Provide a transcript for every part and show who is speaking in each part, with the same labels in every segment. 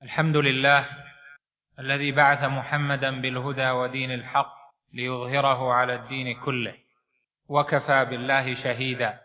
Speaker 1: الحمد لله الذي بعث محمدا بالهدى ودين الحق ليظهره على الدين كله، وكفى بالله شهيدا.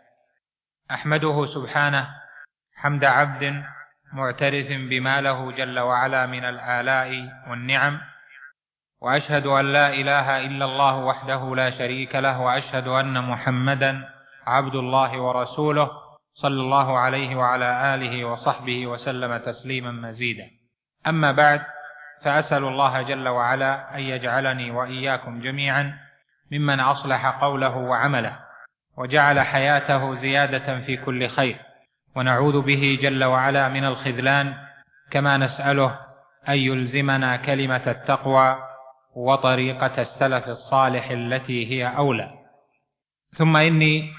Speaker 1: أحمده سبحانه حمد عبد معترف بما له جل وعلا من الآلاء والنعم، وأشهد أن لا إله إلا الله وحده لا شريك له، وأشهد أن محمدا عبد الله ورسوله صلى الله عليه وعلى آله وصحبه وسلم تسليما مزيدا. أما بعد، فأسأل الله جل وعلا أن يجعلني وإياكم جميعا ممن أصلح قوله وعمله وجعل حياته زيادة في كل خير، ونعوذ به جل وعلا من الخذلان، كما نسأله أن يلزمنا كلمة التقوى وطريقة السلف الصالح التي هي أولى. ثم إني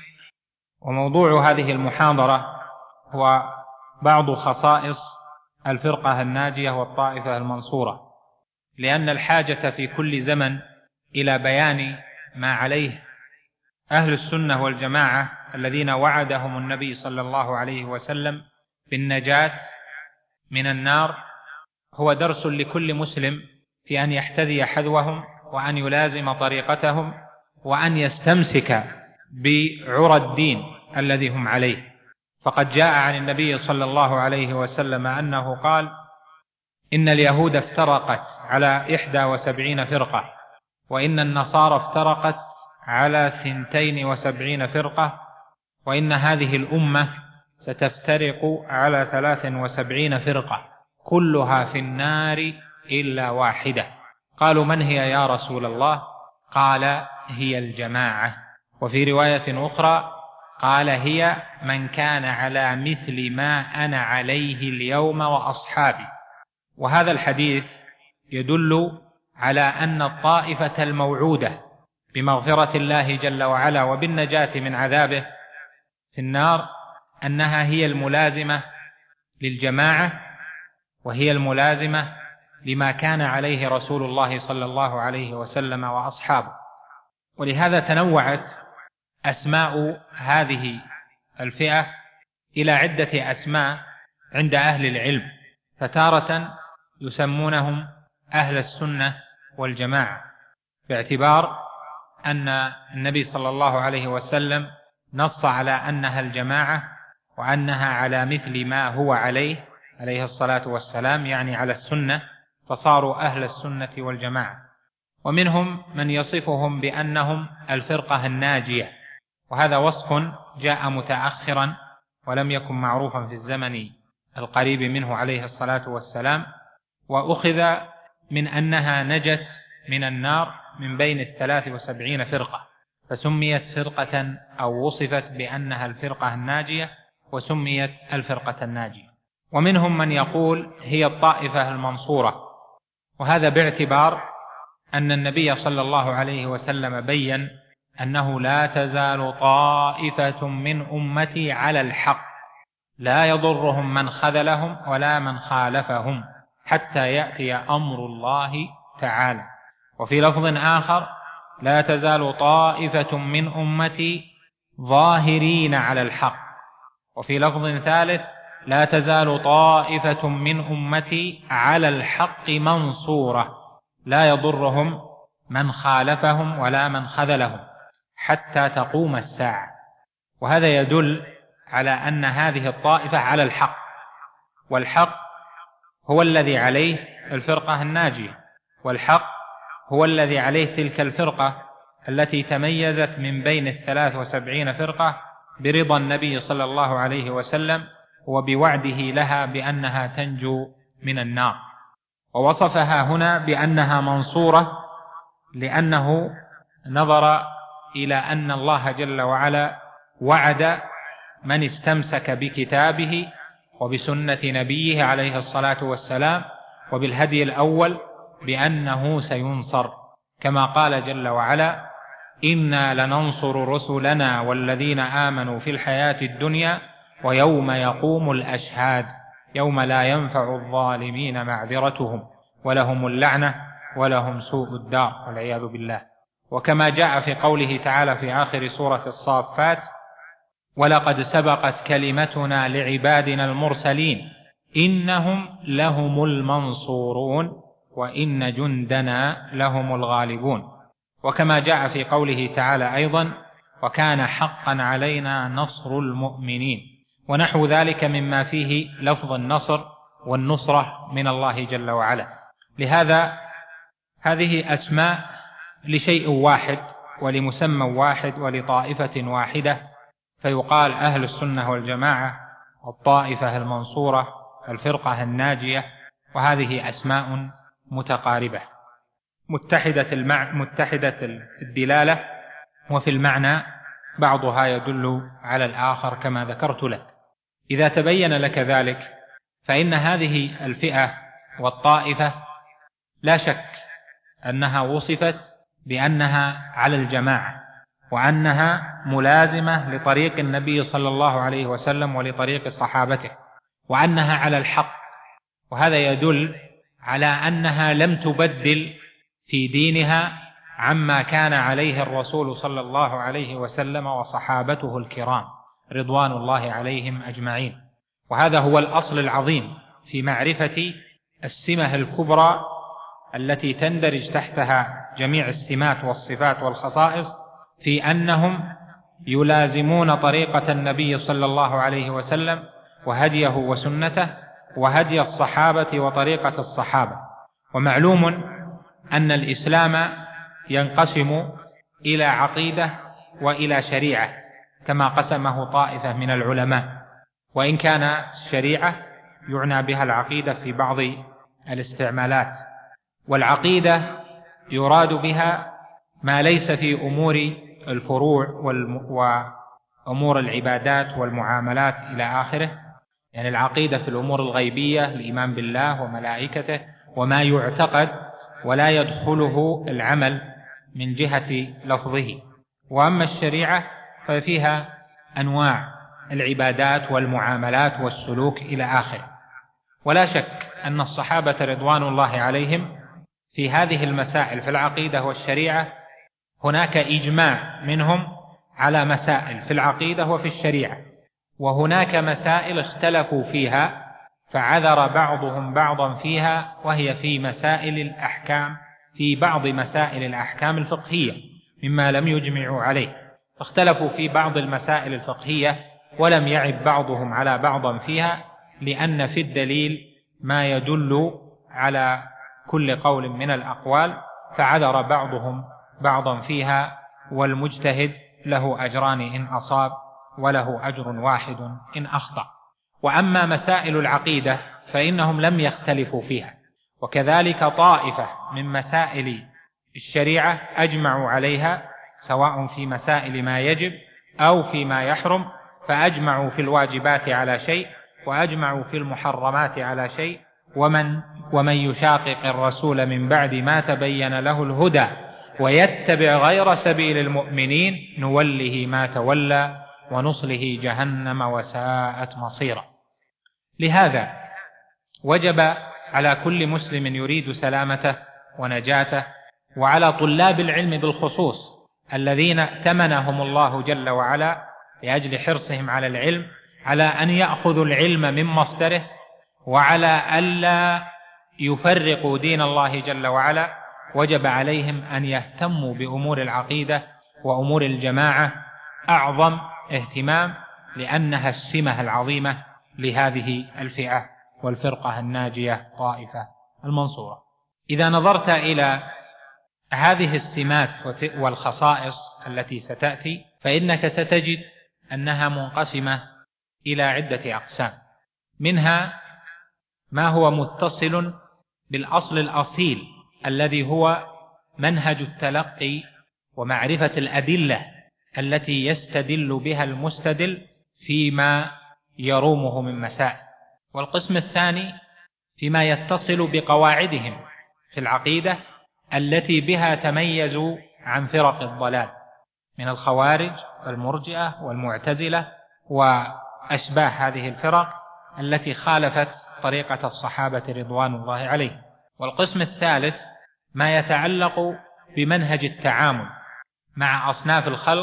Speaker 1: وموضوع هذه المحاضرة هو بعض خصائص الفرقة الناجية والطائفة المنصورة، لأن الحاجة في كل زمن إلى بيان ما عليه أهل السنة والجماعة الذين وعدهم النبي صلى الله عليه وسلم بالنجاة من النار هو درس لكل مسلم في أن يحتذي حذوهم، وأن يلازم طريقتهم، وأن يستمسك بعرى الدين الذي هم عليه. فقد جاء عن النبي صلى الله عليه وسلم أنه قال: إن اليهود افترقت على 71 فرقة، وإن النصارى افترقت على 72 فرقة، وإن هذه الأمة ستفترق على 73 فرقة كلها في النار إلا واحدة. قالوا: من هي يا رسول الله؟ قال: هي الجماعة. وفي رواية أخرى قال: هي من كان على مثل ما أنا عليه اليوم وأصحابي. وهذا الحديث يدل على أن الطائفة الموعودة بمغفرة الله جل وعلا وبالنجاة من عذابه في النار أنها هي الملازمة للجماعة، وهي الملازمة لما كان عليه رسول الله صلى الله عليه وسلم وأصحابه. ولهذا تنوعت أسماء هذه الفئة إلى عدة أسماء عند أهل العلم، فتارة يسمونهم أهل السنة والجماعة، باعتبار أن النبي صلى الله عليه وسلم نص على أنها الجماعة، وأنها على مثل ما هو عليه الصلاة والسلام، يعني على السنة، فصاروا أهل السنة والجماعة. ومنهم من يصفهم بأنهم الفرقة الناجية، وهذا وصف جاء متأخرا ولم يكن معروفا في الزمن القريب منه عليه الصلاة والسلام، وأخذ من أنها نجت من النار من بين 73 فرقة، فسميت فرقة أو وصفت بأنها الفرقة الناجية وسميت الفرقة الناجية. ومنهم من يقول هي الطائفة المنصورة، وهذا باعتبار أن النبي صلى الله عليه وسلم بين أنه لا تزال طائفة من أمتي على الحق لا يضرهم من خذلهم ولا من خالفهم حتى يأتي أمر الله تعالى. وفي لفظ آخر: لا تزال طائفة من أمتي ظاهرين على الحق. وفي لفظ ثالث: لا تزال طائفة من أمتي على الحق منصورة لا يضرهم من خالفهم ولا من خذلهم حتى تقوم الساعة. وهذا يدل على أن هذه الطائفة على الحق، والحق هو الذي عليه الفرقة الناجية، والحق هو الذي عليه تلك الفرقة التي تميزت من بين 73 فرقة برضا النبي صلى الله عليه وسلم وبوعده لها بأنها تنجو من النار. ووصفها هنا بأنها منصورة لأنه نظر إلى أن الله جل وعلا وعد من استمسك بكتابه وبسنة نبيه عليه الصلاة والسلام وبالهدي الأول بأنه سينصر، كما قال جل وعلا: إنا لننصر رسلنا والذين آمنوا في الحياة الدنيا ويوم يقوم الأشهاد يوم لا ينفع الظالمين معذرتهم ولهم اللعنة ولهم سوء الدار والعياذ بالله. وكما جاء في قوله تعالى في آخر سورة الصافات: ولقد سبقت كلمتنا لعبادنا المرسلين إنهم لهم المنصورون وإن جندنا لهم الغالبون. وكما جاء في قوله تعالى أيضا: وكان حقا علينا نصر المؤمنين، ونحو ذلك مما فيه لفظ النصر والنصرة من الله جل وعلا. لهذا هذه أسماء لشيء واحد ولمسمى واحد ولطائفة واحدة، فيقال أهل السنة والجماعة، الطائفة المنصورة، الفرقة الناجية، وهذه أسماء متقاربة متحدة الدلالة، وفي المعنى بعضها يدل على الآخر كما ذكرت لك. إذا تبين لك ذلك فإن هذه الفئة والطائفة لا شك أنها وصفت بأنها على الجماعة، وأنها ملازمة لطريق النبي صلى الله عليه وسلم ولطريق صحابته، وأنها على الحق. وهذا يدل على أنها لم تبدل في دينها عما كان عليه الرسول صلى الله عليه وسلم وصحابته الكرام رضوان الله عليهم أجمعين. وهذا هو الأصل العظيم في معرفة السمة الكبرى التي تندرج تحتها جميع السمات والصفات والخصائص، في أنهم يلازمون طريقة النبي صلى الله عليه وسلم وهديه وسنته وهدي الصحابة وطريقة الصحابة. ومعلوم أن الإسلام ينقسم إلى عقيدة وإلى شريعة كما قسمه طائفة من العلماء، وإن كان الشريعة يعنى بها العقيدة في بعض الاستعمالات. والعقيدة يراد بها ما ليس في أمور الفروع وأمور العبادات والمعاملات إلى آخره، يعني العقيدة في الأمور الغيبية، الإيمان بالله وملائكته وما يعتقد ولا يدخله العمل من جهة لفظه. وأما الشريعة ففيها أنواع العبادات والمعاملات والسلوك إلى آخره. ولا شك أن الصحابة رضوان الله عليهم في هذه المسائل في العقيدة والشريعة هناك إجماع منهم على مسائل في العقيدة وفي الشريعة، وهناك مسائل اختلفوا فيها فعذر بعضهم بعضا فيها، وهي في مسائل الأحكام، في بعض مسائل الأحكام الفقهية مما لم يجمعوا عليه، فاختلفوا في بعض المسائل الفقهية ولم يعب بعضهم على بعض فيها، لأن في الدليل ما يدل على كل قول من الأقوال، فعذر بعضهم بعضا فيها، والمجتهد له أجران إن أصاب وله أجر واحد إن أخطأ. وأما مسائل العقيدة فإنهم لم يختلفوا فيها، وكذلك طائفة من مسائل الشريعة أجمعوا عليها، سواء في مسائل ما يجب أو فيما يحرم، فأجمعوا في الواجبات على شيء وأجمعوا في المحرمات على شيء. ومن يشاقق الرسول من بعد ما تبين له الهدى ويتبع غير سبيل المؤمنين نوله ما تولى ونصله جهنم وساءت مصيرا. لهذا وجب على كل مسلم يريد سلامته ونجاته، وعلى طلاب العلم بالخصوص الذين ائتمنهم الله جل وعلا لأجل حرصهم على العلم، على أن يأخذوا العلم من مصدره، وعلى ألا يفرقوا دين الله جل وعلا. وجب عليهم أن يهتموا بأمور العقيدة وأمور الجماعة أعظم اهتمام، لأنها السمة العظيمة لهذه الفئة والفرقة الناجية طائفة المنصورة. إذا نظرت إلى هذه السمات والخصائص التي ستأتي فإنك ستجد أنها منقسمة إلى عدة أقسام، منها ما هو متصل بالأصل الأصيل الذي هو منهج التلقي ومعرفة الأدلة التي يستدل بها المستدل فيما يرومه من مسائل. والقسم الثاني فيما يتصل بقواعدهم في العقيدة التي بها تميزوا عن فرق الضلال من الخوارج والمرجئة والمعتزلة وأشباه هذه الفرق التي خالفت طريقة الصحابة رضوان الله عليهم. والقسم الثالث ما يتعلق بمنهج التعامل مع أصناف الخلق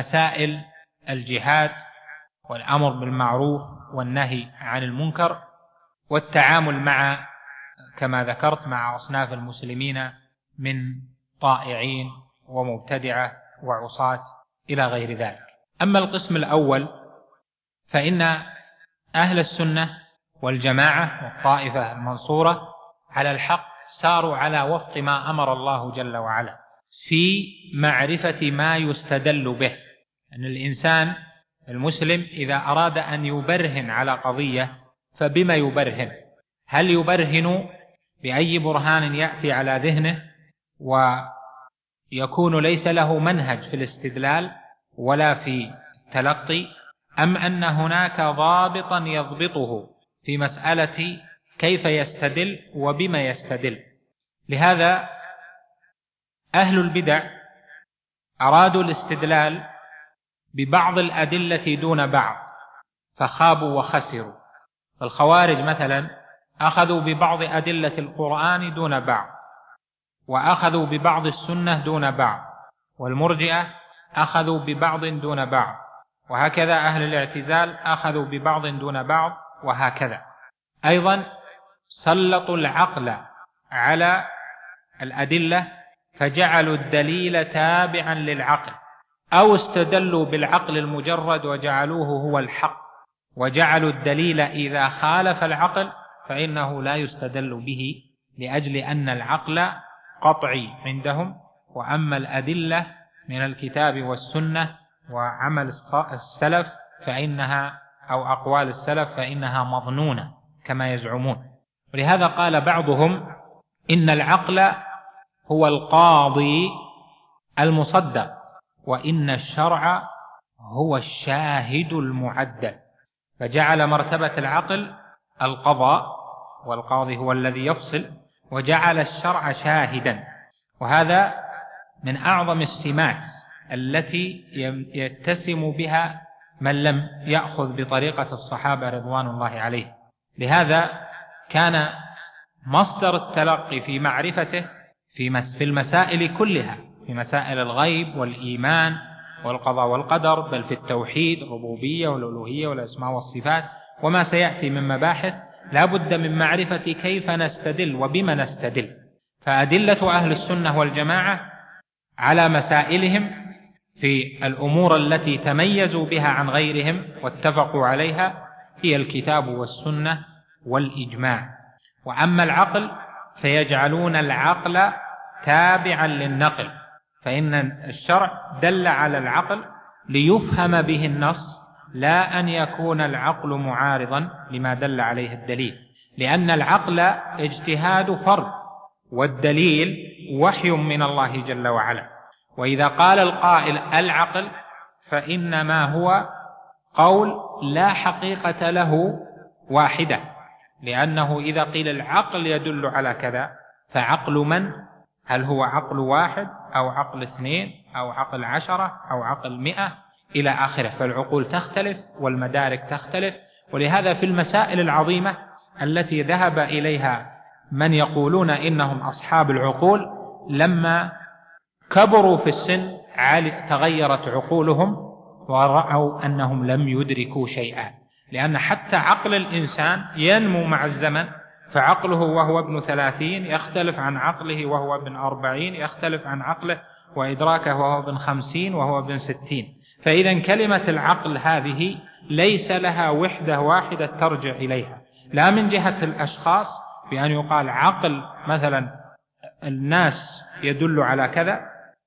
Speaker 1: ومسائل الجهاد والأمر بالمعروف والنهي عن المنكر والتعامل مع كما ذكرت مع أصناف المسلمين من طائعين ومبتدعة وعصاة إلى غير ذلك. أما القسم الأول فإن أهل السنة والجماعة والطائفة المنصورة على الحق ساروا على وفق ما أمر الله جل وعلا في معرفة ما يستدل به. أن الإنسان المسلم إذا أراد أن يبرهن على قضية فبما يبرهن؟ هل يبرهن بأي برهان يأتي على ذهنه ويكون ليس له منهج في الاستدلال ولا في التلقي، أم أن هناك ضابطا يضبطه في مسألة كيف يستدل وبما يستدل؟ لهذا أهل البدع أرادوا الاستدلال ببعض الأدلة دون بعض فخابوا وخسروا. الخوارج مثلا أخذوا ببعض أدلة القرآن دون بعض، وأخذوا ببعض السنة دون بعض، والمرجئة أخذوا ببعض دون بعض، وهكذا أهل الاعتزال أخذوا ببعض دون بعض، وهكذا. أيضا سلطوا العقل على الأدلة فجعلوا الدليل تابعا للعقل، أو استدلوا بالعقل المجرد وجعلوه هو الحق، وجعلوا الدليل إذا خالف العقل فإنه لا يستدل به، لأجل أن العقل قطعي عندهم، وأما الأدلة من الكتاب والسنة وعمل السلف فإنها أو أقوال السلف فإنها مظنونة كما يزعمون. ولهذا قال بعضهم إن العقل هو القاضي المصدق، وإن الشرع هو الشاهد المعدل، فجعل مرتبة العقل القضاء، والقاضي هو الذي يفصل، وجعل الشرع شاهدا. وهذا من أعظم السمات التي يتسم بها من لم يأخذ بطريقة الصحابة رضوان الله عليه. لهذا كان مصدر التلقي في معرفته في المسائل كلها، في مسائل الغيب والإيمان والقضاء والقدر، بل في التوحيد الربوبية والألوهية والأسماء والصفات وما سيأتي من مباحث، لا بد من معرفة كيف نستدل وبما نستدل. فأدلة أهل السنة والجماعة على مسائلهم في الأمور التي تميزوا بها عن غيرهم واتفقوا عليها هي الكتاب والسنة والإجماع. وأما العقل فيجعلون العقل تابعا للنقل، فإن الشرع دل على العقل ليفهم به النص، لا أن يكون العقل معارضا لما دل عليه الدليل، لأن العقل اجتهاد فرد، والدليل وحي من الله جل وعلا. وإذا قال القائل العقل فإنما هو قول لا حقيقة له واحدة، لأنه إذا قيل العقل يدل على كذا فعقل من؟ هل هو عقل واحد أو عقل 2 أو عقل 10 أو عقل 100 إلى آخره؟ فالعقول تختلف والمدارك تختلف. ولهذا في المسائل العظيمة التي ذهب إليها من يقولون إنهم أصحاب العقول، لما كبروا في السن تغيرت عقولهم ورأوا أنهم لم يدركوا شيئا، لأن حتى عقل الإنسان ينمو مع الزمن، فعقله وهو ابن 30 يختلف عن عقله وهو ابن 40، يختلف عن عقله وإدراكه وهو ابن 50 وهو ابن 60. فإذا كلمة العقل هذه ليس لها وحدة واحدة ترجع إليها، لا من جهة الأشخاص بأن يقال عقل مثلا الناس يدل على كذا،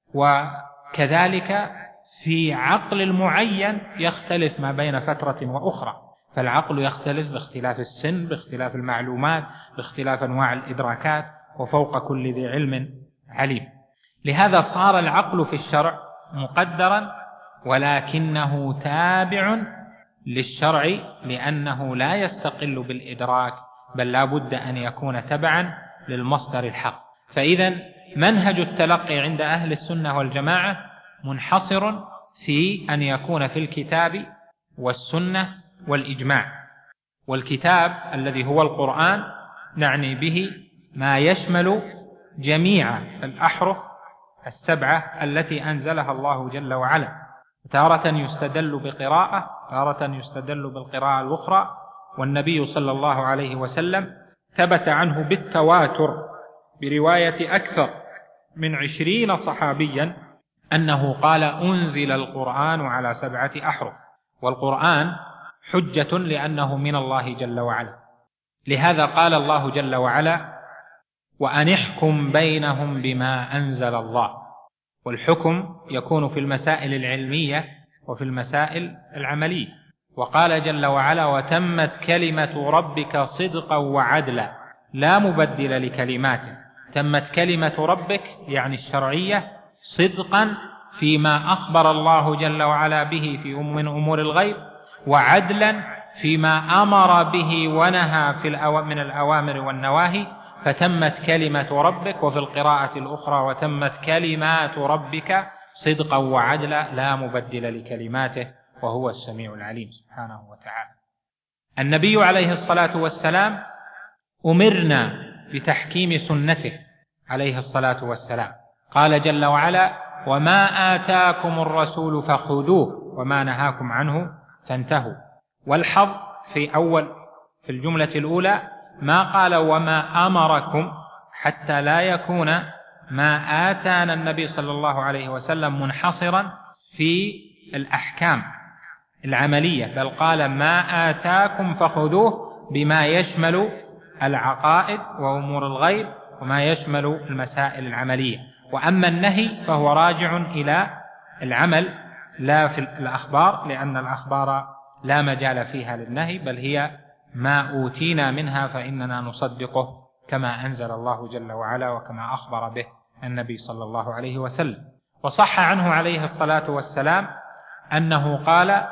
Speaker 1: وكذلك في عقل المعين يختلف ما بين فترة وأخرى، فالعقل يختلف باختلاف السن، باختلاف المعلومات، باختلاف أنواع الإدراكات، وفوق كل ذي علم عليم. لهذا صار العقل في الشرع مقدرا، ولكنه تابع للشرع، لأنه لا يستقل بالإدراك، بل لا بد أن يكون تبعا للمصدر الحق. فإذا منهج التلقي عند أهل السنة والجماعة منحصر في أن يكون في الكتاب والسنة والإجماع. والكتاب الذي هو القرآن نعني به ما يشمل جميع الأحرف 7 التي أنزلها الله جل وعلا. تارة يستدل بقراءة، تارة يستدل بالقراءة الأخرى، والنبي صلى الله عليه وسلم ثبت عنه بالتواتر برواية أكثر من 20 صحابيا أنه قال: أنزل القرآن على 7 أحرف. والقرآن حجة لأنه من الله جل وعلا، لهذا قال الله جل وعلا: وأن احكم بينهم بما أنزل الله. والحكم يكون في المسائل العلمية وفي المسائل العملية. وقال جل وعلا: وتمت كلمة ربك صدقا وعدلا لا مبدل لكلماته. تمت كلمة ربك يعني الشرعية صدقا فيما أخبر الله جل وعلا به من أمور الغيب، وعدلا فيما أمر به ونهى من الأوامر والنواهي. فتمت كلمة ربك، وفي القراءة الأخرى: وتمت كلمات ربك صدقا وعدلا لا مبدل لكلماته وهو السميع العليم سبحانه وتعالى. النبي عليه الصلاة والسلام أمرنا بتحكيم سنته عليه الصلاة والسلام. قال جل وعلا: وما آتاكم الرسول فخذوه وما نهاكم عنه فانتهوا. والحظ في الجملة الأولى ما قال وما أمركم، حتى لا يكون ما آتانا النبي صلى الله عليه وسلم منحصرا في الأحكام العملية، بل قال ما آتاكم فخذوه بما يشمل العقائد وأمور الغيب وما يشمل المسائل العملية. وأما النهي فهو راجع إلى العمل لا في الأخبار، لأن الأخبار لا مجال فيها للنهي، بل هي ما أوتينا منها فإننا نصدقه كما أنزل الله جل وعلا وكما أخبر به النبي صلى الله عليه وسلم. وصح عنه عليه الصلاة والسلام أنه قال: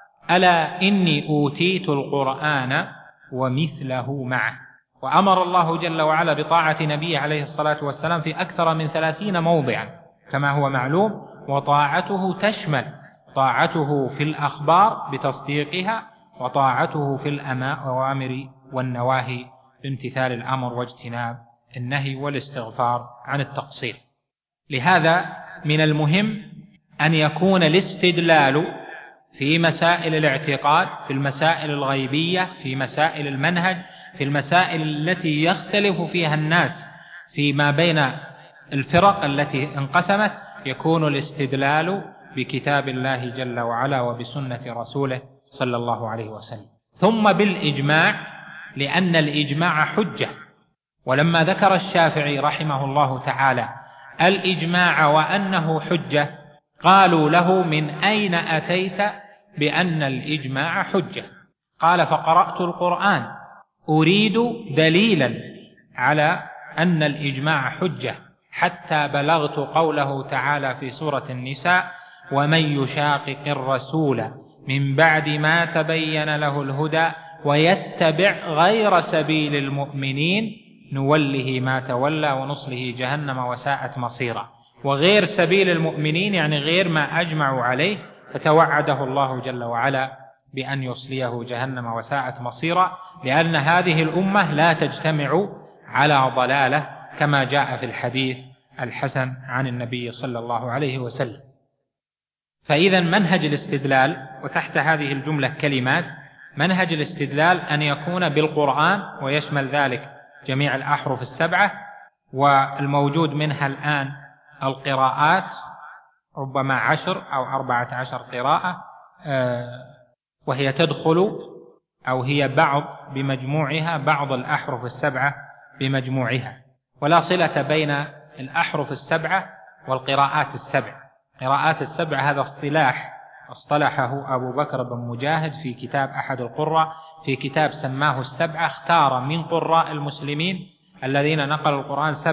Speaker 1: ألا إني أوتيت القرآن ومثله معه. وأمر الله جل وعلا بطاعة نبيه عليه الصلاة والسلام في أكثر من 30 موضعا كما هو معلوم، وطاعته تشمل طاعته في الأخبار بتصديقها، وطاعته في الأوامر والنواهي بامتثال الأمر واجتناب النهي والاستغفار عن التقصير. لهذا من المهم أن يكون الاستدلال في مسائل الاعتقاد، في المسائل الغيبية، في مسائل المنهج، في المسائل التي يختلف فيها الناس فيما بين الفرق التي انقسمت، يكون الاستدلال بكتاب الله جل وعلا وبسنة رسوله صلى الله عليه وسلم، ثم بالإجماع، لأن الإجماع حجة. ولما ذكر الشافعي رحمه الله تعالى الإجماع وأنه حجة، قالوا له: من أين أتيت بأن الإجماع حجة؟ قال: فقرأت القرآن أريد دليلا على أن الإجماع حجة، حتى بلغت قوله تعالى في سورة النساء: ومن يشاقق الرسول من بعد ما تبين له الهدى ويتبع غير سبيل المؤمنين نوله ما تولى ونصله جهنم وساءت مصيرا. وغير سبيل المؤمنين يعني غير ما أجمعوا عليه، فتوعده الله جل وعلا بأن يصليه جهنم وساءت مصيرا، لأن هذه الأمة لا تجتمع على ضلالة كما جاء في الحديث الحسن عن النبي صلى الله عليه وسلم. فإذا منهج الاستدلال، وتحت هذه الجملة كلمات، منهج الاستدلال أن يكون بالقرآن ويشمل ذلك جميع الأحرف 7، والموجود منها الآن القراءات ربما 10 أو 14 قراءة، وهي تدخل أو هي بعض بمجموعها بعض الأحرف 7 بمجموعها، ولا صلة بين الأحرف 7 والقراءات 7. قراءات 7 هذا اصطلحه أبو بكر بن مجاهد في كتاب أحد القراء، في كتاب سماه 7، اختار من قراء المسلمين الذين نقلوا القرآن 7،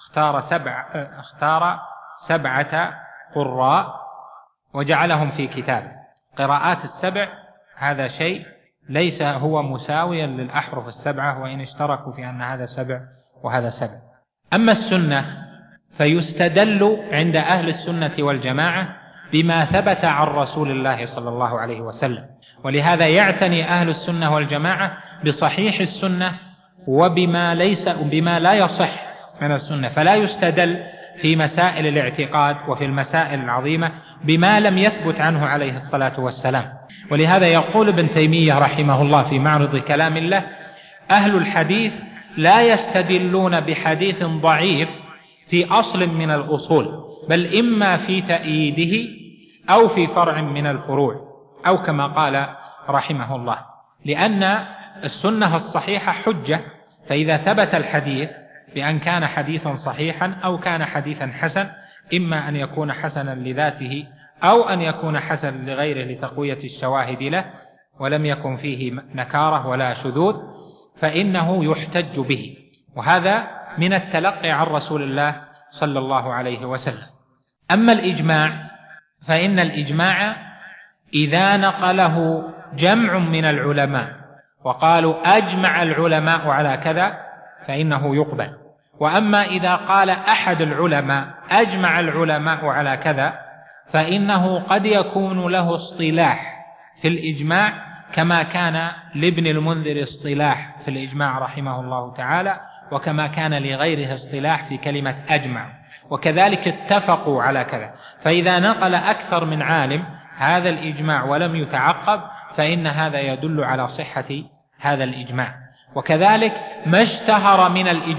Speaker 1: اختار 7 قراء وجعلهم في كتاب. قراءات 7 هذا شيء ليس هو مساويا للأحرف 7، وإن اشتركوا في أن هذا 7 وهذا 7. أما السنة فيستدل عند أهل السنة والجماعة بما ثبت عن رسول الله صلى الله عليه وسلم، ولهذا يعتني أهل السنة والجماعة بصحيح السنة وبما لا يصح من السنة، فلا يستدل في مسائل الاعتقاد وفي المسائل العظيمة بما لم يثبت عنه عليه الصلاة والسلام. ولهذا يقول ابن تيمية رحمه الله في معرض كلام الله: أهل الحديث لا يستدلون بحديث ضعيف في أصل من الأصول، بل إما في تأييده أو في فرع من الفروع، أو كما قال رحمه الله، لأن السنة الصحيحة حجة. فإذا ثبت الحديث بأن كان حديثا صحيحا أو كان حديثا حسن، إما أن يكون حسنا لذاته أو أن يكون حسن لغيره لتقوية الشواهد له، ولم يكن فيه نكارة ولا شذوذ، فإنه يحتج به. وهذا من التلقي عن رسول الله صلى الله عليه وسلم. أما الإجماع فإن الإجماع إذا نقله جمع من العلماء وقالوا أجمع العلماء على كذا فإنه يقبل. وأما إذا قال أحد العلماء أجمع العلماء على كذا فإنه قد يكون له اصطلاح في الإجماع، كما كان لابن المنذر اصطلاح في الإجماع رحمه الله تعالى، وكما كان لغيره اصطلاح في كلمة أجمع، وكذلك اتفقوا على كذا. فإذا نقل أكثر من عالم هذا الإجماع ولم يتعقب فإن هذا يدل على صحة هذا الإجماع. وكذلك ما اشتهر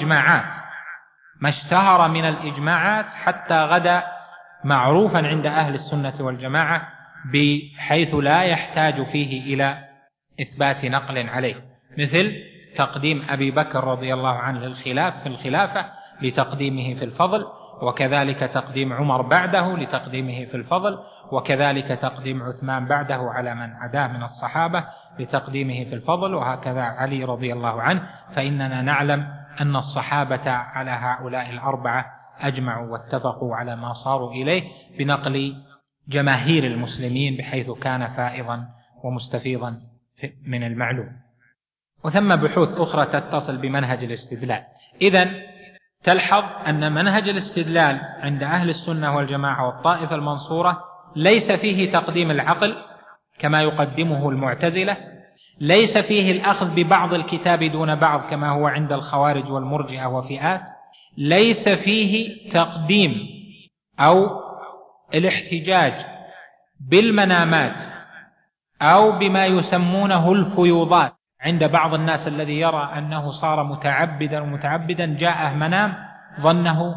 Speaker 1: من الإجماعات حتى غدا معروفا عند أهل السنة والجماعة، بحيث لا يحتاج فيه إلى إثبات نقل عليه، مثل تقديم أبي بكر رضي الله عنه في الخلافة لتقديمه في الفضل، وكذلك تقديم عمر بعده لتقديمه في الفضل، وكذلك تقديم عثمان بعده على من عداه من الصحابة لتقديمه في الفضل، وهكذا علي رضي الله عنه. فإننا نعلم أن الصحابة على هؤلاء الأربعة أجمعوا واتفقوا على ما صاروا إليه بنقل جماهير المسلمين، بحيث كان فائضا ومستفيضا من المعلوم. وثم بحوث أخرى تتصل بمنهج الاستدلال. إذن تلحظ أن منهج الاستدلال عند أهل السنة والجماعة والطائفة المنصورة ليس فيه تقديم العقل كما يقدمه المعتزلة، ليس فيه الأخذ ببعض الكتاب دون بعض كما هو عند الخوارج والمرجئة وفئات، ليس فيه تقديم أو الاحتجاج بالمنامات أو بما يسمونه الفيوضات عند بعض الناس الذي يرى أنه صار متعبدا جاءه منام ظنه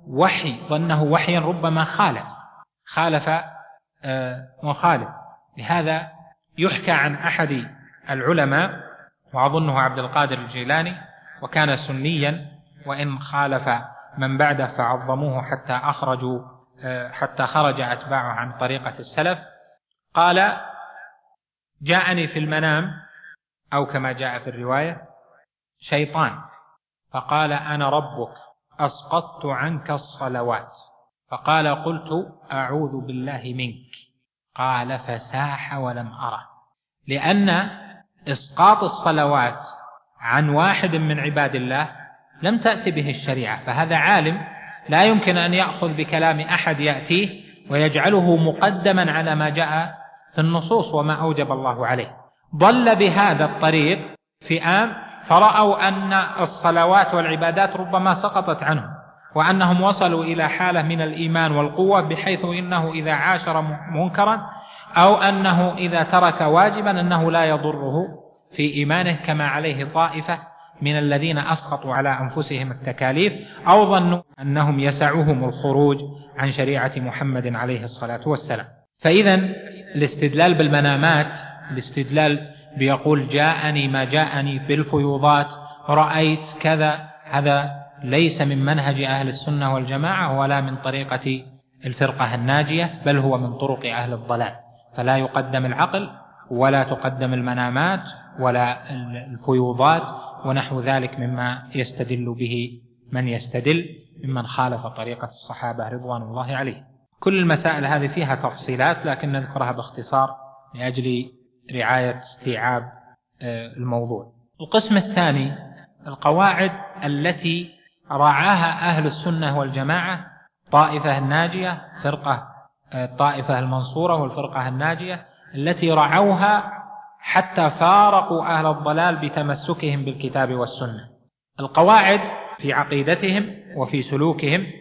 Speaker 1: وحيا ربما خالف مخالف. لهذا يحكى عن أحد العلماء وأظنه عبد القادر الجيلاني، وكان سنيا وإن خالف من بعده فعظموه حتى خرج أتباعه عن طريقة السلف، قال: جاءني في المنام أو كما جاء في الرواية شيطان فقال: أنا ربك أسقطت عنك الصلوات. فقال: قلت أعوذ بالله منك. قال: فساح ولم أره. لأن إسقاط الصلوات عن واحد من عباد الله لم تأتي به الشريعة، فهذا عالم لا يمكن أن يأخذ بكلام أحد يأتيه ويجعله مقدما على ما جاء في النصوص وما أوجب الله عليه. ضل بهذا الطريق فئام فرأوا أن الصلوات والعبادات ربما سقطت عنهم، وأنهم وصلوا إلى حالة من الإيمان والقوة بحيث إنه إذا عاشر منكرا أو أنه إذا ترك واجبا أنه لا يضره في إيمانه، كما عليه طائفة من الذين أسقطوا على أنفسهم التكاليف أو ظنوا أنهم يسعهم الخروج عن شريعة محمد عليه الصلاة والسلام. فإذا الاستدلال بالمنامات، الاستدلال بيقول جاءني ما جاءني بالفيوضات رأيت كذا، هذا ليس من منهج أهل السنة والجماعة ولا من طريقة الفرقة الناجية، بل هو من طرق أهل الضلال. فلا يقدم العقل ولا تقدم المنامات ولا الفيوضات ونحو ذلك مما يستدل به من يستدل ممن خالف طريقة الصحابة رضوان الله عليه. كل المسائل هذه فيها تفصيلات لكن نذكرها باختصار لأجل رعاية استيعاب الموضوع. القسم الثاني القواعد التي رعاها أهل السنة والجماعة، طائفة الناجية الطائفة المنصورة والفرقة الناجية التي رعوها حتى فارقوا أهل الضلال بتمسكهم بالكتاب والسنة. القواعد في عقيدتهم وفي سلوكهم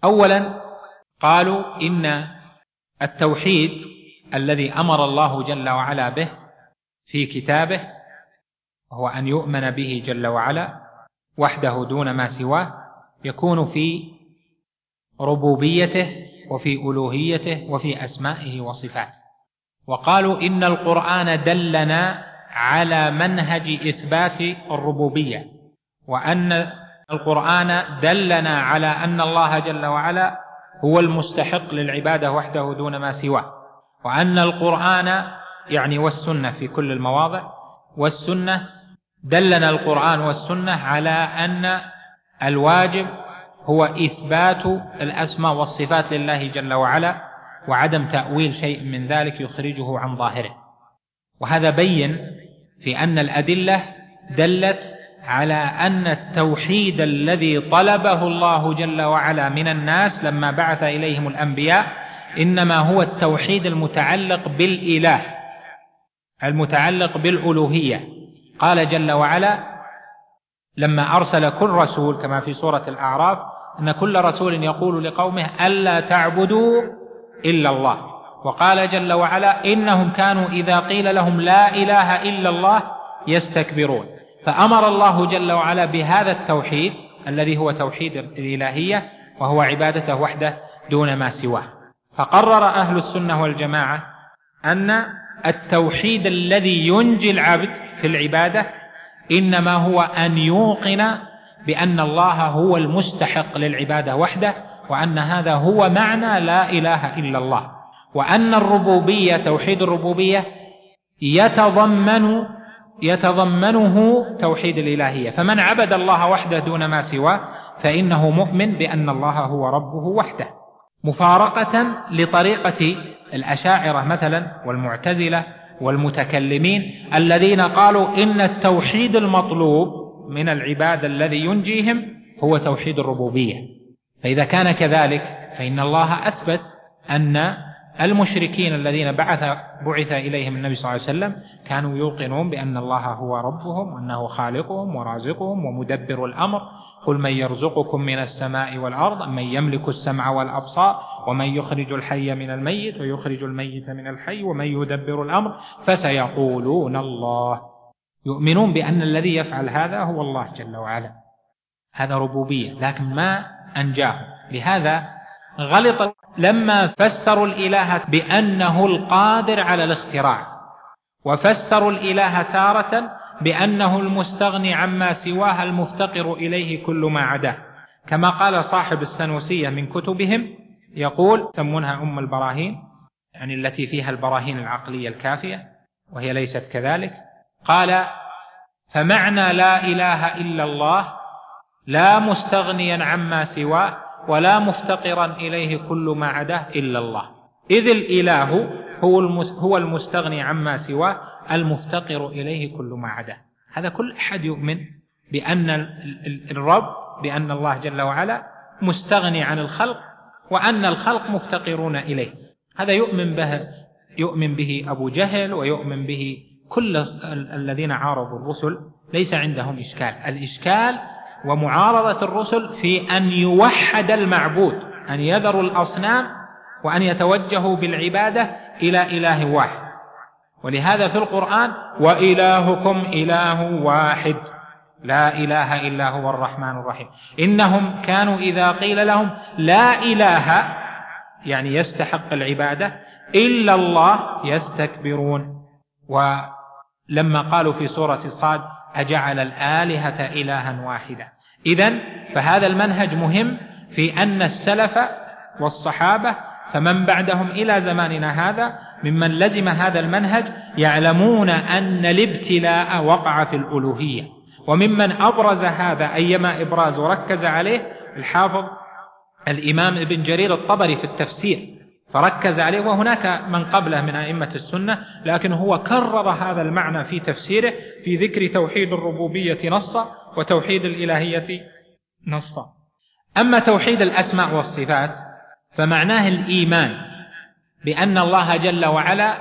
Speaker 1: أولا قالوا إن التوحيد الذي أمر الله جل وعلا به في كتابه هو أن يؤمن به جل وعلا وحده دون ما سواه، يكون في ربوبيته وفي ألوهيته وفي أسمائه وصفاته. وقالوا إن القرآن دلنا على منهج إثبات الربوبية، وأن القرآن دلنا على أن الله جل وعلا هو المستحق للعبادة وحده دون ما سواه، وأن القرآن يعني والسنة في كل المواضع، والسنة دلنا القرآن والسنة على أن الواجب هو إثبات الأسماء والصفات لله جل وعلا، وعدم تأويل شيء من ذلك يخرجه عن ظاهره. وهذا بين في أن الأدلة دلت على أن التوحيد الذي طلبه الله جل وعلا من الناس لما بعث إليهم الأنبياء إنما هو التوحيد المتعلق بالإله، المتعلق بالألوهية. قال جل وعلا لما أرسل كل رسول كما في سورة الأعراف أن كل رسول يقول لقومه ألا تعبدوا إلا الله، وقال جل وعلا إنهم كانوا إذا قيل لهم لا إله إلا الله يستكبرون. فأمر الله جل وعلا بهذا التوحيد الذي هو توحيد الإلهية، وهو عبادته وحده دون ما سواه. فقرر أهل السنة والجماعة أن التوحيد الذي ينجي العبد في العبادة إنما هو أن يوقن بأن الله هو المستحق للعبادة وحده، وأن هذا هو معنى لا إله إلا الله، وأن الربوبية توحيد الربوبية يتضمنه توحيد الإلهية. فمن عبد الله وحده دون ما سواه فإنه مؤمن بأن الله هو ربه وحده، مفارقة لطريقة الأشاعرة مثلا والمعتزلة والمتكلمين الذين قالوا إن التوحيد المطلوب من العباد الذي ينجيهم هو توحيد الربوبية. فإذا كان كذلك فإن الله أثبت أن المشركين الذين بعث إليهم النبي صلى الله عليه وسلم كانوا يوقنون بأن الله هو ربهم وأنه خالقهم ورازقهم ومدبر الأمر. قل من يرزقكم من السماء والأرض من يملك السمع والأبصار ومن يخرج الحي من الميت ويخرج الميت من الحي ومن يدبر الأمر فسيقولون الله. يؤمنون بأن الذي يفعل هذا هو الله جل وعلا، هذا ربوبية، لكن ما أنجاه. لهذا غلط لما فسروا الإله بأنه القادر على الاختراع، وفسروا الإله تارة بأنه المستغني عما سواه المفتقر إليه كل ما عداه، كما قال صاحب السنوسية من كتبهم، يقول سمونها أم البراهين، يعني التي فيها البراهين العقلية الكافية، وهي ليست كذلك. قال فمعنى لا إله إلا الله لا مستغنيا عما سواه ولا مفتقرا إليه كل ما عداه إلا الله، إذ الإله هو المستغني عما سواه المفتقر إليه كل ما عداه. هذا كل أحد يؤمن بأن الرب، بأن الله جل وعلا مستغني عن الخلق، وأن الخلق مفتقرون إليه. هذا يؤمن به أبو جهل، ويؤمن به كل الذين عارضوا الرسل، ليس عندهم إشكال. الإشكال ومعارضة الرسل في أن يوحد المعبود، أن يذروا الأصنام وأن يتوجهوا بالعبادة إلى إله واحد. ولهذا في القرآن وإلهكم إله واحد لا إله إلا هو الرحمن الرحيم. إنهم كانوا إذا قيل لهم لا إله يعني يستحق العبادة إلا الله يستكبرون. ولما قالوا في سورة صاد أجعل الآلهة إلها واحدا. إذن فهذا المنهج مهم في أن السلف والصحابة فمن بعدهم إلى زماننا هذا ممن لزم هذا المنهج يعلمون أن الابتلاء وقع في الألوهية. وممن أبرز هذا أيما إبراز وركز عليه الحافظ الإمام ابن جرير الطبري في التفسير، فركز عليه، وهناك من قبله من أئمة السنة، لكن هو كرر هذا المعنى في تفسيره في ذكر توحيد الربوبية نصا وتوحيد الإلهية نصا. أما توحيد الأسماء والصفات فمعناه الإيمان بأن الله جل وعلا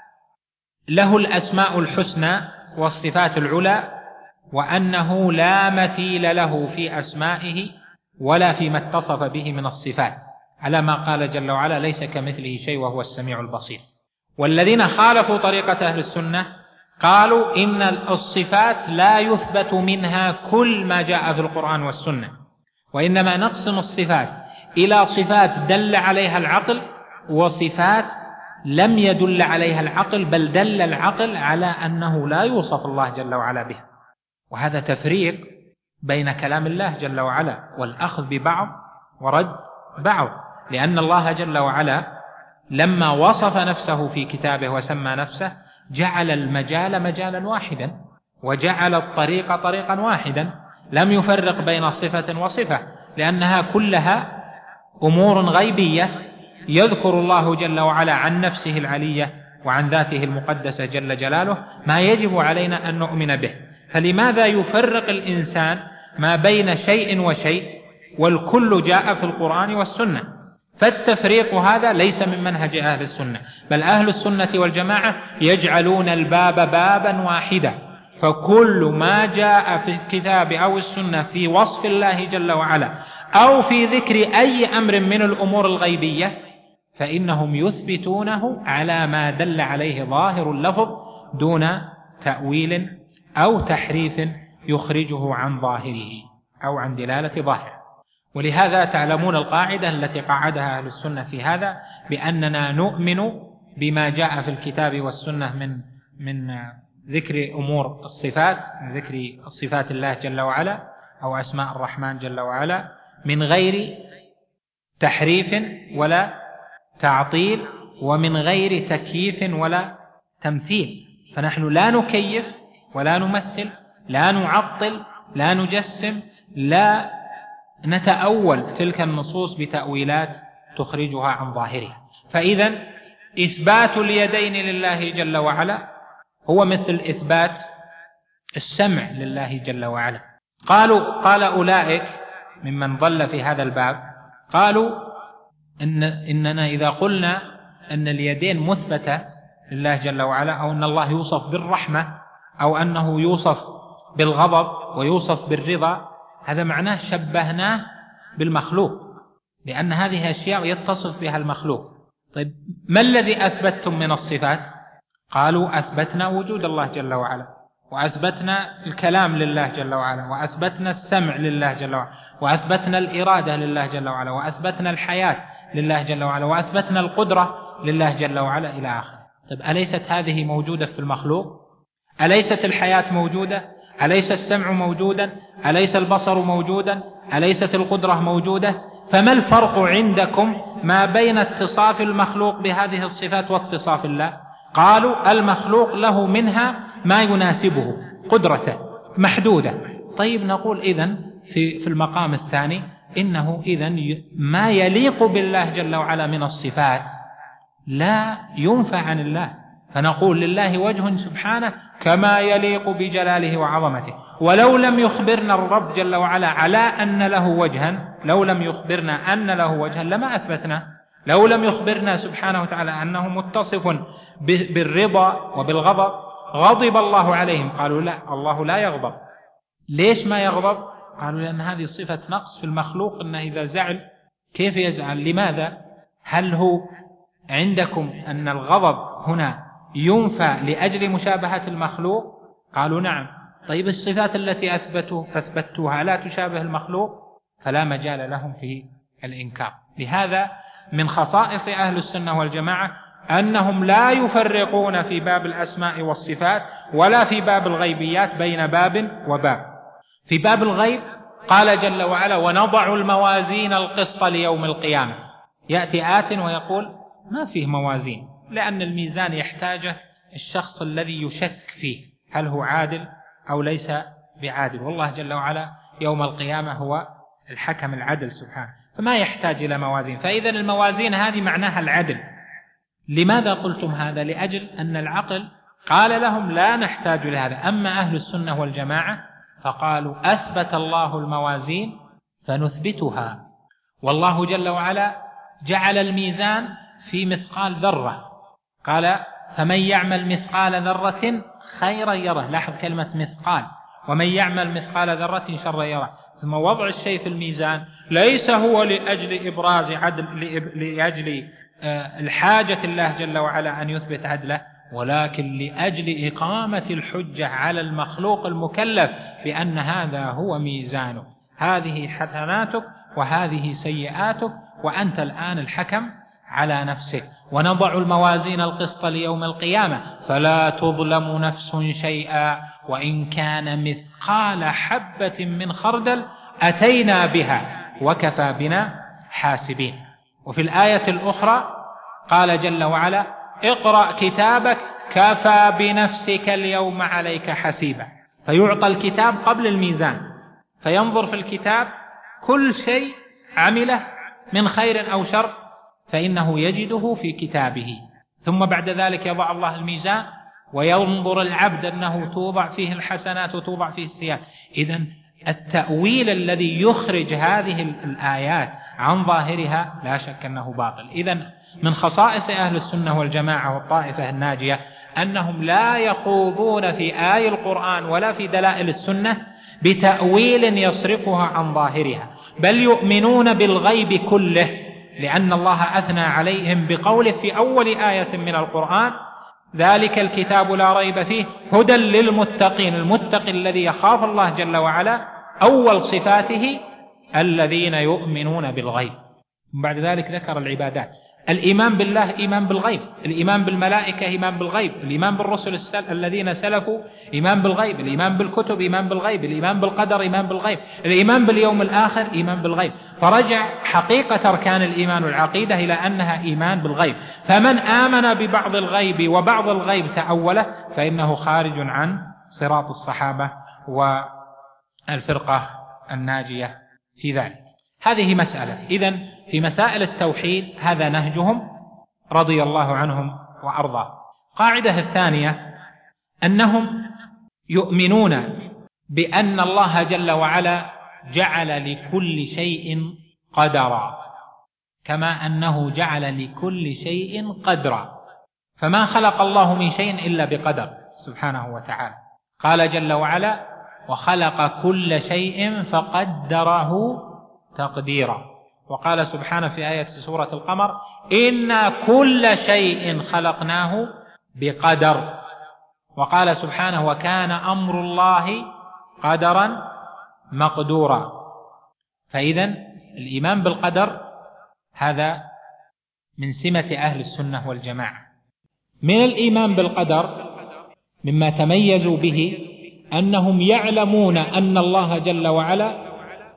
Speaker 1: له الأسماء الحسنى والصفات العلى، وأنه لا مثيل له في أسمائه ولا فيما اتصف به من الصفات، على ما قال جل وعلا: ليس كمثله شيء وهو السميع البصير. والذين خالفوا طريقة أهل السنة قالوا إن الصفات لا يثبت منها كل ما جاء في القرآن والسنة، وإنما نقسم الصفات إلى صفات دل عليها العقل وصفات لم يدل عليها العقل، بل دل العقل على أنه لا يوصف الله جل وعلا به. وهذا تفريق بين كلام الله جل وعلا والأخذ ببعض ورد بعض، لأن الله جل وعلا لما وصف نفسه في كتابه وسمى نفسه جعل المجال مجالا واحدا، وجعل الطريق طريقا واحدا، لم يفرق بين صفة وصفة، لأنها كلها أمور غيبية يذكر الله جل وعلا عن نفسه العلية وعن ذاته المقدسة جل جلاله ما يجب علينا أن نؤمن به. فلماذا يفرق الإنسان ما بين شيء وشيء والكل جاء في القرآن والسنة؟ فالتفريق هذا ليس من منهج أهل السنة، بل أهل السنة والجماعة يجعلون الباب بابا واحدا، فكل ما جاء في الكتاب أو السنة في وصف الله جل وعلا أو في ذكر أي أمر من الأمور الغيبية فإنهم يثبتونه على ما دل عليه ظاهر اللفظ دون تأويل أو تحريف يخرجه عن ظاهره أو عن دلالة ظاهره. ولهذا تعلمون القاعدة التي قعدها أهل السنة في هذا، بأننا نؤمن بما جاء في الكتاب والسنة من ذكر أمور الصفات، من ذكر صفات الله جل وعلا أو أسماء الرحمن جل وعلا، من غير تحريف ولا تعطيل ومن غير تكييف ولا تمثيل. فنحن لا نكيف ولا نمثل، لا نعطل، لا نجسم، لا نتأول تلك النصوص بتأويلات تخرجها عن ظاهرها. فإذا إثبات اليدين لله جل وعلا هو مثل إثبات السمع لله جل وعلا. قال أولئك ممن ضل في هذا الباب، قالوا إننا إذا قلنا أن اليدين مثبتة لله جل وعلا، أو أن الله يوصف بالرحمة، أو أنه يوصف بالغضب ويوصف بالرضا، هذا معناه شبهناه بالمخلوق، لأن هذه أشياء يتصف بها المخلوق. طيب ما الذي أثبتتم من الصفات؟ قالوا أثبتنا وجود الله جل وعلا، وأثبتنا الكلام لله جل وعلا، وأثبتنا السمع لله جل وعلا، وأثبتنا الإرادة لله جل وعلا، وأثبتنا الحياة لله جل وعلا، وأثبتنا القدرة لله جل وعلا إلى آخره. طيب أليست هذه موجودة في المخلوق؟ أليست الحياة موجودة؟ أليس السمع موجودا؟ أليس البصر موجودا؟ أليست القدرة موجودة؟ فما الفرق عندكم ما بين اتصاف المخلوق بهذه الصفات واتصاف الله؟ قالوا المخلوق له منها ما يناسبه، قدرته محدودة. طيب نقول إذن في المقام الثاني إنه إذن ما يليق بالله جل وعلا من الصفات لا ينفع عن الله، فنقول لله وجه سبحانه كما يليق بجلاله وعظمته. ولو لم يخبرنا الرب جل وعلا على أن له وجها، لو لم يخبرنا أن له وجها لما أثبتنا. لو لم يخبرنا سبحانه وتعالى أنه متصف بالرضا وبالغضب غضب الله عليهم، قالوا لا، الله لا يغضب. ليش ما يغضب؟ قالوا لأن هذه صفة نقص في المخلوق، أنه إذا زعل كيف يزعل؟ لماذا؟ هل هو عندكم أن الغضب هنا ينفى لأجل مشابهة المخلوق؟ قالوا نعم. طيب الصفات التي أثبتوها لا تشابه المخلوق، فلا مجال لهم في الإنكار. لهذا من خصائص أهل السنة والجماعة أنهم لا يفرقون في باب الأسماء والصفات ولا في باب الغيبيات بين باب وباب. في باب الغيب قال جل وعلا: ونضع الموازين القسط ليوم القيامة. يأتي آت ويقول ما فيه موازين، لأن الميزان يحتاجه الشخص الذي يشك فيه هل هو عادل أو ليس بعادل، والله جل وعلا يوم القيامة هو الحكم العدل سبحانه، فما يحتاج إلى موازين. فإذا الموازين هذه معناها العدل. لماذا قلتم هذا؟ لأجل أن العقل قال لهم لا نحتاج لهذا. أما أهل السنة والجماعة فقالوا أثبت الله الموازين فنثبتها، والله جل وعلا جعل الميزان في مثقال ذرة، قال فمن يعمل مثقال ذرة خيرا يره. لاحظ كلمة مثقال، ومن يعمل مثقال ذرة شرا يره. ثم وضع الشيء في الميزان ليس هو لأجل إبراز عدل، لأجل الحاجة الله جل وعلا أن يثبت عدله، ولكن لأجل إقامة الحجة على المخلوق المكلف بأن هذا هو ميزانه، هذه حسناتك وهذه سيئاتك، وأنت الآن الحكم على نفسك. ونضع الموازين القسط ليوم القيامة فلا تظلم نفس شيئا وإن كان مثقال حبة من خردل أتينا بها وكفى بنا حاسبين. وفي الآية الأخرى قال جل وعلا اقرأ كتابك كفى بنفسك اليوم عليك حسيبا. فيعطى الكتاب قبل الميزان، فينظر في الكتاب كل شيء عمله من خير أو شر فإنه يجده في كتابه، ثم بعد ذلك يضع الله الميزان وينظر العبد أنه توضع فيه الحسنات وتوضع فيه السيئات. إذن التأويل الذي يخرج هذه الآيات عن ظاهرها لا شك أنه باطل. إذن من خصائص أهل السنة والجماعة والطائفة الناجية أنهم لا يخوضون في آي القرآن ولا في دلائل السنة بتأويل يصرفها عن ظاهرها، بل يؤمنون بالغيب كله، لأن الله أثنى عليهم بقوله في أول آية من القرآن ذلك الكتاب لا ريب فيه هدى للمتقين. المتقي الذي يخاف الله جل وعلا أول صفاته الذين يؤمنون بالغيب. بعد ذلك ذكر العبادات. الإيمان بالله إيمان بالغيب، الإيمان بالملائكة إيمان بالغيب، الإيمان بالرسل الذين سلفوا إيمان بالغيب، الإيمان بالكتب إيمان بالغيب، الإيمان بالقدر إيمان بالغيب، الإيمان باليوم الآخر إيمان بالغيب. فرجع حقيقة أركان الإيمان والعقيدة إلى أنها إيمان بالغيب. فمن آمن ببعض الغيب وبعض الغيب تأوله فإنه خارج عن صراط الصحابة والفرقة الناجية في ذلك. هذه مسألة. إذن في مسائل التوحيد هذا نهجهم رضي الله عنهم وأرضاه. قاعدة الثانية أنهم يؤمنون بأن الله جل وعلا جعل لكل شيء قدرا، كما أنه جعل لكل شيء قدرا، فما خلق الله من شيء إلا بقدر سبحانه وتعالى. قال جل وعلا وخلق كل شيء فقدره تقديرا. وقال سبحانه في آية سورة القمر إنا كل شيء خلقناه بقدر. وقال سبحانه وكان أمر الله قدرا مقدورا. فإذن الإيمان بالقدر هذا من سمة أهل السنة والجماعة. من الإيمان بالقدر مما تميزوا به أنهم يعلمون أن الله جل وعلا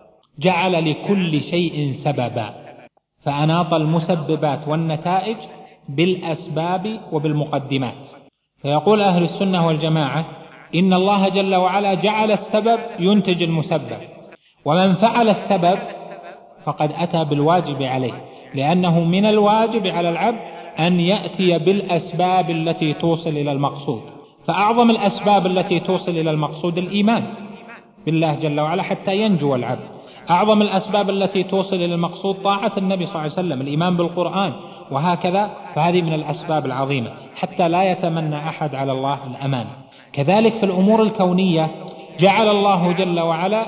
Speaker 1: جعل لكل شيء سببا، فأناط المسببات والنتائج بالأسباب وبالمقدمات. فيقول أهل السنة والجماعة إن الله جل وعلا جعل السبب ينتج المسبب، ومن فعل السبب فقد أتى بالواجب عليه، لأنه من الواجب على العبد أن يأتي بالأسباب التي توصل إلى المقصود. فأعظم الأسباب التي توصل إلى المقصود الإيمان بالله جل وعلا حتى ينجو العبد. أعظم الأسباب التي توصل إلى المقصود طاعة النبي صلى الله عليه وسلم، الإيمان بالقرآن، وهكذا. فهذه من الأسباب العظيمة حتى لا يتمنى أحد على الله الأمان. كذلك في الأمور الكونية جعل الله جل وعلا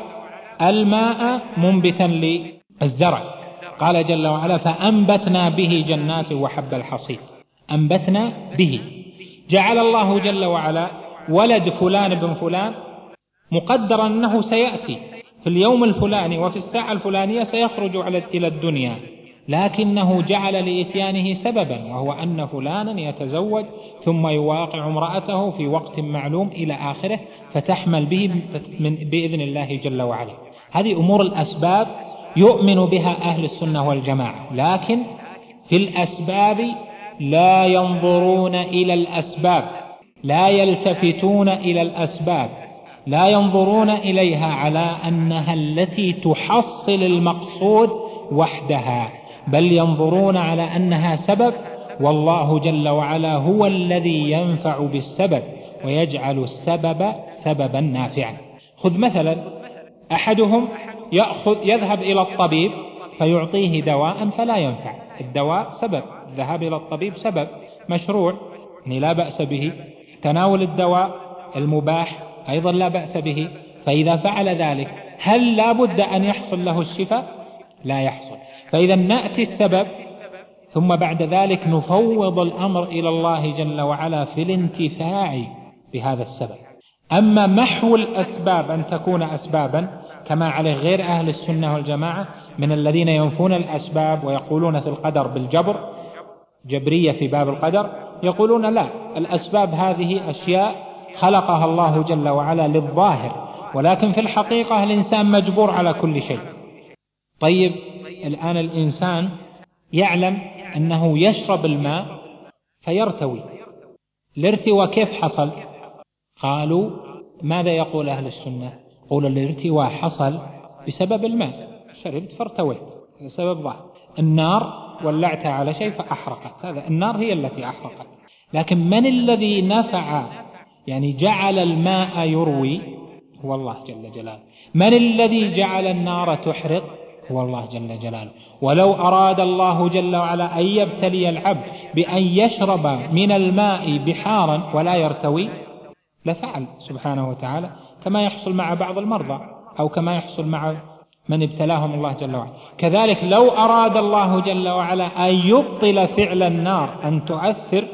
Speaker 1: الماء منبتا للزرع، قال جل وعلا فأنبتنا به جنات وحب الحصيد. أنبتنا به. جعل الله جل وعلا ولد فلان بن فلان مقدرا أنه سيأتي في اليوم الفلاني وفي الساعة الفلانية سيخرج إلى الدنيا، لكنه جعل لإتيانه سببا، وهو أن فلانا يتزوج ثم يواقع امرأته في وقت معلوم إلى آخره، فتحمل به بإذن الله جل وعلا. هذه أمور الأسباب يؤمن بها أهل السنة والجماعة، لكن في الأسباب لا ينظرون إلى الأسباب، لا يلتفتون إلى الأسباب، لا ينظرون إليها على أنها التي تحصل المقصود وحدها، بل ينظرون على أنها سبب، والله جل وعلا هو الذي ينفع بالسبب ويجعل السبب سببا نافعا. خذ مثلا أحدهم يذهب إلى الطبيب فيعطيه دواء فلا ينفع. الدواء سبب، الذهاب إلى الطبيب سبب مشروع لا بأس به، تناول الدواء المباح أيضا لا بأس به،
Speaker 2: فإذا فعل ذلك هل لا بد أن يحصل له الشفاء؟ لا يحصل. فإذا نأتي السبب ثم بعد ذلك نفوض الأمر إلى الله جل وعلا في الانتفاع بهذا السبب. أما محو الأسباب أن تكون أسبابا كما عليه غير أهل السنة والجماعة من الذين ينفون الأسباب ويقولون في القدر بالجبر، جبرية في باب القدر، يقولون لا، الأسباب هذه أشياء خلقها الله جل وعلا للظاهر، ولكن في الحقيقة الإنسان مجبور على كل شيء. طيب الآن الإنسان يعلم أنه يشرب الماء فيرتوي، الارتواء كيف حصل؟ قالوا ماذا يقول أهل السنة؟ قول الارتواء حصل بسبب الماء، شربت فارتويت، سبب ظاهر. النار ولعتها على شيء فأحرقت، هذا النار هي التي أحرقت. لكن من الذي نفع يعني جعل الماء يروي؟ هو الله جل جلاله. من الذي جعل النار تحرق؟ هو الله جل جلاله. ولو أراد الله جل وعلا أن يبتلي العبد بأن يشرب من الماء بحارا ولا يرتوي لفعل سبحانه وتعالى، كما يحصل مع بعض المرضى أو كما يحصل مع من ابتلاهم الله جل وعلا. كذلك لو أراد الله جل وعلا أن يبطل فعل النار أن تؤثر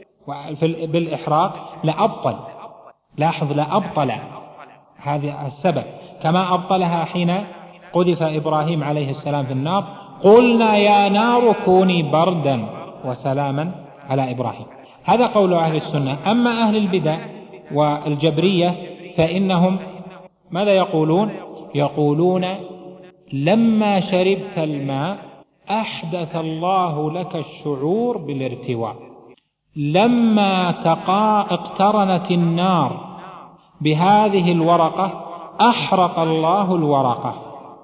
Speaker 2: بالإحراق لأبطل، لاحظ لأبطل هذا السبب، كما أبطلها حين قذف إبراهيم عليه السلام في النار، قلنا يا نار كوني بردا وسلاما على إبراهيم. هذا قول أهل السنة. أما أهل البدع والجبرية فإنهم ماذا يقولون؟ يقولون لما شربت الماء أحدث الله لك الشعور بالارتواء، لما اقترنت النار بهذه الورقة أحرق الله الورقة،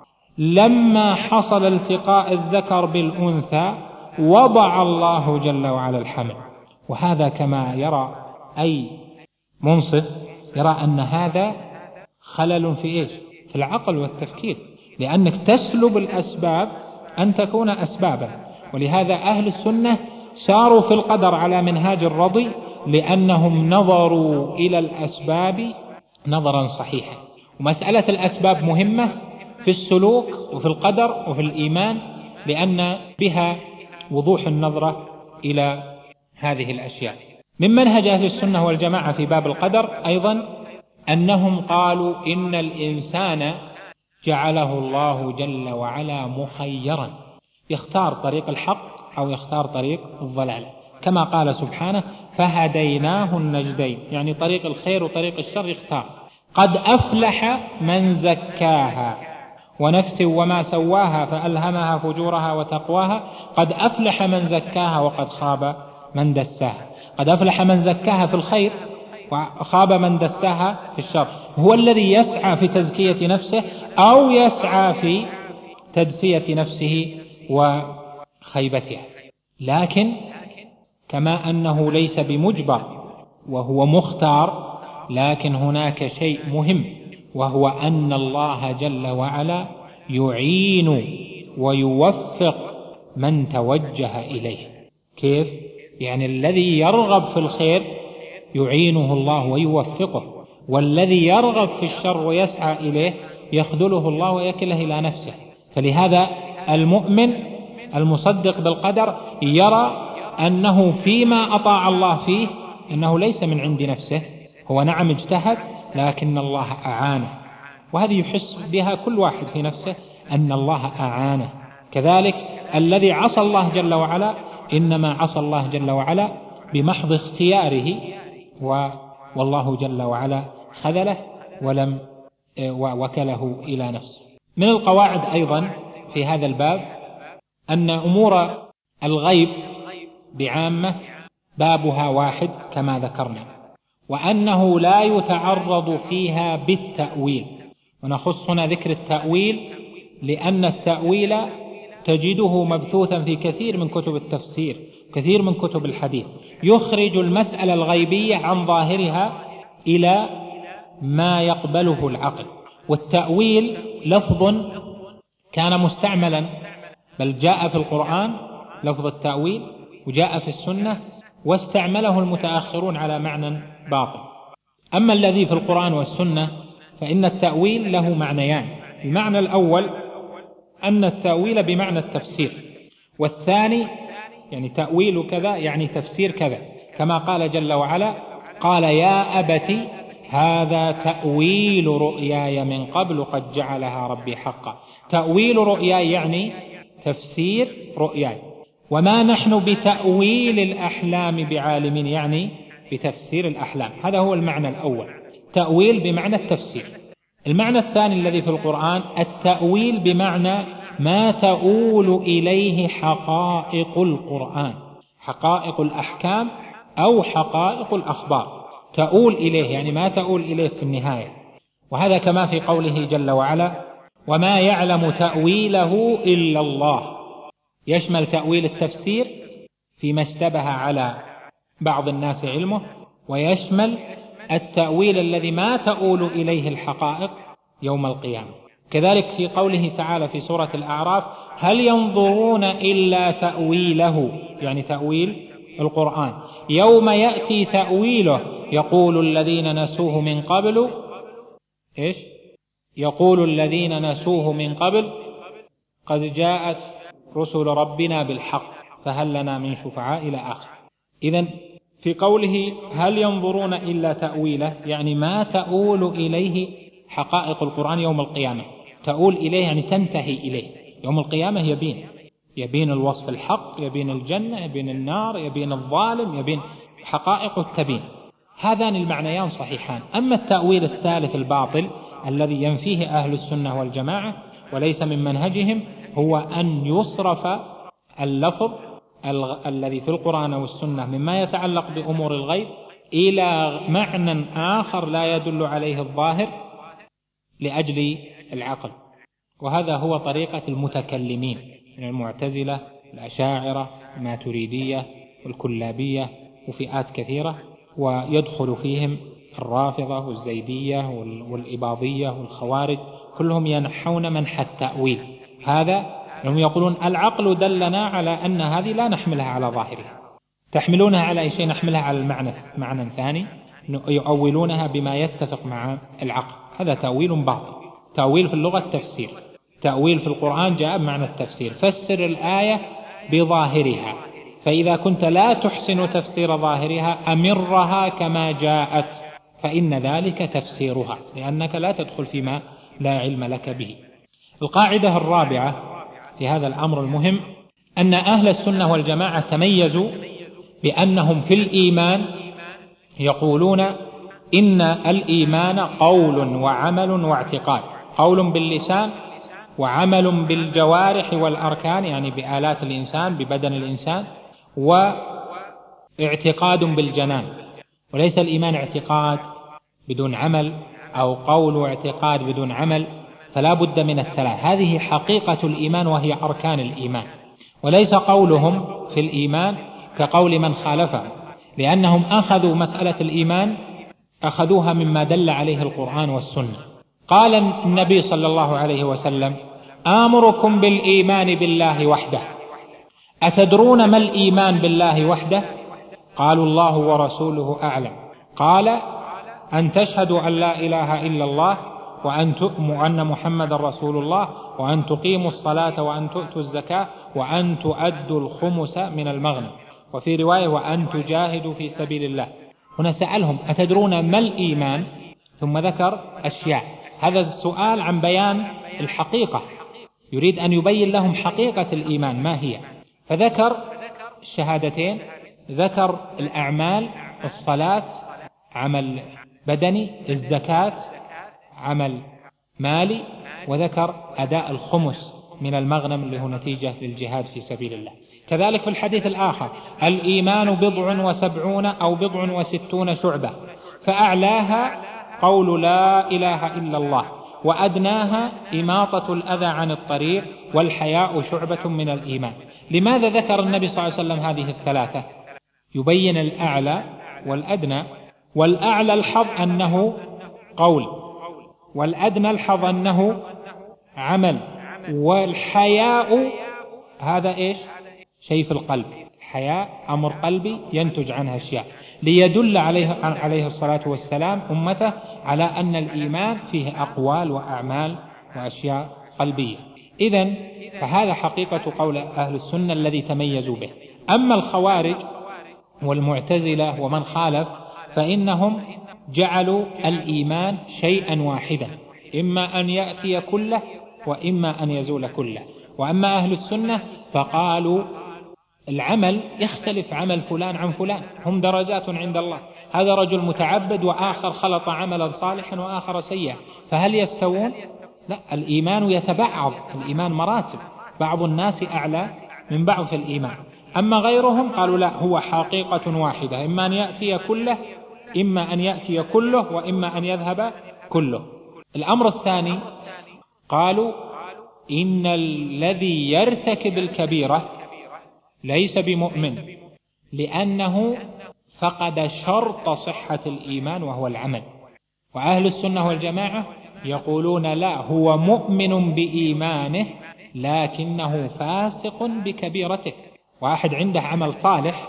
Speaker 2: لما حصل التقاء الذكر بالأنثى وضع الله جل وعلا الحمل. وهذا كما يرى أي منصف يرى أن هذا خلل في إيش؟ في العقل والتفكير، لأنك تسلب الأسباب أن تكون أسبابا. ولهذا أهل السنة ساروا في القدر على منهاج الرضي، لأنهم نظروا إلى الأسباب نظرا صحيحا. ومسألة الأسباب مهمة في السلوك وفي القدر وفي الإيمان، لأن بها وضوح النظرة إلى هذه الأشياء. من منهج أهل السنة والجماعة في باب القدر أيضا أنهم قالوا إن الإنسان جعله الله جل وعلا مخيرا، يختار طريق الحق أو يختار طريق الضلال، كما قال سبحانه فهديناه النجدين، يعني طريق الخير وطريق الشر يختار. قد أفلح من زكاها ونفس وما سواها فألهمها فجورها وتقواها، قد أفلح من زكاها وقد خاب من دساها. قد أفلح من زكاها في الخير وخاب من دساها في الشر. هو الذي يسعى في تزكية نفسه أو يسعى في تدسية نفسه وخيبتها. لكن كما أنه ليس بمجبر وهو مختار، لكن هناك شيء مهم، وهو أن الله جل وعلا يعين ويوفق من توجه إليه. كيف؟ يعني الذي يرغب في الخير يعينه الله ويوفقه، والذي يرغب في الشر ويسعى إليه يخذله الله ويكله إلى نفسه. فلهذا المؤمن المصدق بالقدر يرى أنه فيما أطاع الله فيه أنه ليس من عند نفسه، هو نعم اجتهد لكن الله أعانه، وهذه يحس بها كل واحد في نفسه أن الله أعانه. كذلك الذي عصى الله جل وعلا إنما عصى الله جل وعلا بمحض اختياره، والله جل وعلا خذله ولم وكله إلى نفسه. من القواعد أيضا في هذا الباب أن أمور الغيب بعامة بابها واحد كما ذكرنا، وأنه لا يتعرض فيها بالتأويل. ونخص هنا ذكر التأويل لأن التأويل تجده مبثوثا في كثير من كتب التفسير، كثير من كتب الحديث، يخرج المسألة الغيبية عن ظاهرها إلى ما يقبله العقل. والتأويل لفظ كان مستعملا، بل جاء في القرآن لفظ التأويل وجاء في السنة، واستعمله المتأخرون على معنى باطل. أما الذي في القرآن والسنة فإن التأويل له معنيان: المعنى الأول أن التأويل بمعنى التفسير، والثاني يعني تأويل كذا يعني تفسير كذا، كما قال جل وعلا: قال يا أبت هذا تأويل رؤياي من قبل قد جعلها ربي حقا. تأويل رؤياي يعني تفسير رؤياي. وما نحن بتأويل الأحلام بعالمين يعني بتفسير الأحلام. هذا هو المعنى الأول، تأويل بمعنى التفسير. المعنى الثاني الذي في القرآن التأويل بمعنى ما تؤول إليه حقائق القرآن، حقائق الأحكام أو حقائق الأخبار، تؤول إليه يعني ما تؤول إليه في النهاية. وهذا كما في قوله جل وعلا: وما يعلم تأويله إلا الله. يشمل تأويل التفسير فيما اشتبه على بعض الناس علمه، ويشمل التأويل الذي ما تؤول إليه الحقائق يوم القيامة. كذلك في قوله تعالى في سورة الأعراف: هل ينظرون إلا تأويله، يعني تأويل القرآن، يوم يأتي تأويله يقول الذين نسوه من قبل إيش؟ يقول الذين نسوه من قبل قد جاءت رسل ربنا بالحق فهل لنا من شفعاء إلى آخر. إذن في قوله هل ينظرون إلا تأويله يعني ما تؤول إليه حقائق القرآن يوم القيامة. تؤول إليه يعني تنتهي إليه يوم القيامة، يبين الوصف الحق، يبين الجنة، يبين النار، يبين الظالم، يبين حقائق التبين. هذان المعنيان صحيحان. أما التأويل الثالث الباطل الذي ينفيه أهل السنة والجماعة وليس من منهجهم هو أن يصرف اللفظ الذي في القرآن والسنة مما يتعلق بأمور الغيب إلى معنى آخر لا يدل عليه الظاهر لأجل العقل. وهذا هو طريقة المتكلمين من المعتزلة، الأشاعرة، الماتريدية، والكلابية، وفئات كثيرة، ويدخل فيهم الرافضة والزيدية والإباضية والخوارج، كلهم ينحون منح التأويل. هذا هم يقولون العقل دلنا على أن هذه لا نحملها على ظاهرها، تحملونها على أي شيء؟ نحملها على معنى ثاني، يؤولونها بما يتفق مع العقل. هذا تأويل باطل. تأويل في اللغة التفسير، تأويل في القرآن جاء بمعنى التفسير. فسر الآية بظاهرها، فإذا كنت لا تحسن تفسير ظاهرها أمرها كما جاءت، فإن ذلك تفسيرها، لأنك لا تدخل فيما لا علم لك به. القاعدة الرابعة في هذا الأمر المهم أن أهل السنة والجماعة تميزوا بأنهم في الإيمان يقولون إن الإيمان قول وعمل واعتقاد، قول باللسان وعمل بالجوارح والأركان يعني بآلات الإنسان، ببدن الإنسان، واعتقاد بالجنان. وليس الإيمان اعتقاد بدون عمل أو قول واعتقاد بدون عمل، فلا بد من الثلاث. هذه حقيقة الإيمان وهي أركان الإيمان، وليس قولهم في الإيمان كقول من خالفه، لأنهم أخذوا مسألة الإيمان أخذوها مما دل عليه القرآن والسنة. قال النبي صلى الله عليه وسلم: آمركم بالإيمان بالله وحده. أتدرون ما الإيمان بالله وحده؟ قالوا الله ورسوله أعلم. قال: أن تشهدوا أن لا إله إلا الله وأن محمد رسول الله وأن تقيموا الصلاة وأن تؤتوا الزكاة وأن تؤدوا الخمس من المغنم، وفي رواية وأن تجاهدوا في سبيل الله. هنا سألهم أتدرون ما الإيمان؟ ثم ذكر أشياء. هذا السؤال عن بيان الحقيقة، يريد أن يبين لهم حقيقة الإيمان ما هي، فذكر الشهادتين، ذكر الأعمال، الصلاة عمل بدني، الزكاة عمل مالي، وذكر أداء الخمس من المغنم اللي هو نتيجة للجهاد في سبيل الله. كذلك في الحديث الآخر: الإيمان 70 أو 60 شعبة، فأعلاها قول لا إله إلا الله، وأدناها إماطة الأذى عن الطريق، والحياء شعبة من الإيمان. لماذا ذكر النبي صلى الله عليه وسلم هذه الثلاثة؟ يبين الأعلى والأدنى. والأعلى الحظ أنه قول، والأدنى الحظ أنه عمل، والحياء هذا إيش؟ شيء في القلب. الحياء أمر قلبي ينتج عنها أشياء. ليدل عليه الصلاة والسلام أمته على أن الإيمان فيه أقوال وأعمال وأشياء قلبية. إذن فهذا حقيقة قول أهل السنة الذي تميزوا به. أما الخوارج والمعتزلة ومن خالف فإنهم جعلوا الإيمان شيئا واحدا، إما أن يأتي كله وإما أن يزول كله. وأما أهل السنة فقالوا العمل يختلف عمل فلان عن فلان، هم درجات عند الله، هذا رجل متعبد وآخر خلط عملا صالحا وآخر سيئا، فهل يستوون؟ لا، الإيمان يتبعض، الإيمان مراتب، بعض الناس أعلى من بعض في الإيمان. أما غيرهم قالوا لا، هو حقيقة واحدة، إما أن يأتي كله إما أن يأتي كله وإما أن يذهب كله. الأمر الثاني قالوا إن الذي يرتكب الكبيرة ليس بمؤمن، لأنه فقد شرط صحة الإيمان وهو العمل. وأهل السنة والجماعة يقولون لا، هو مؤمن بإيمانه لكنه فاسق بكبيرته. واحد عنده عمل صالح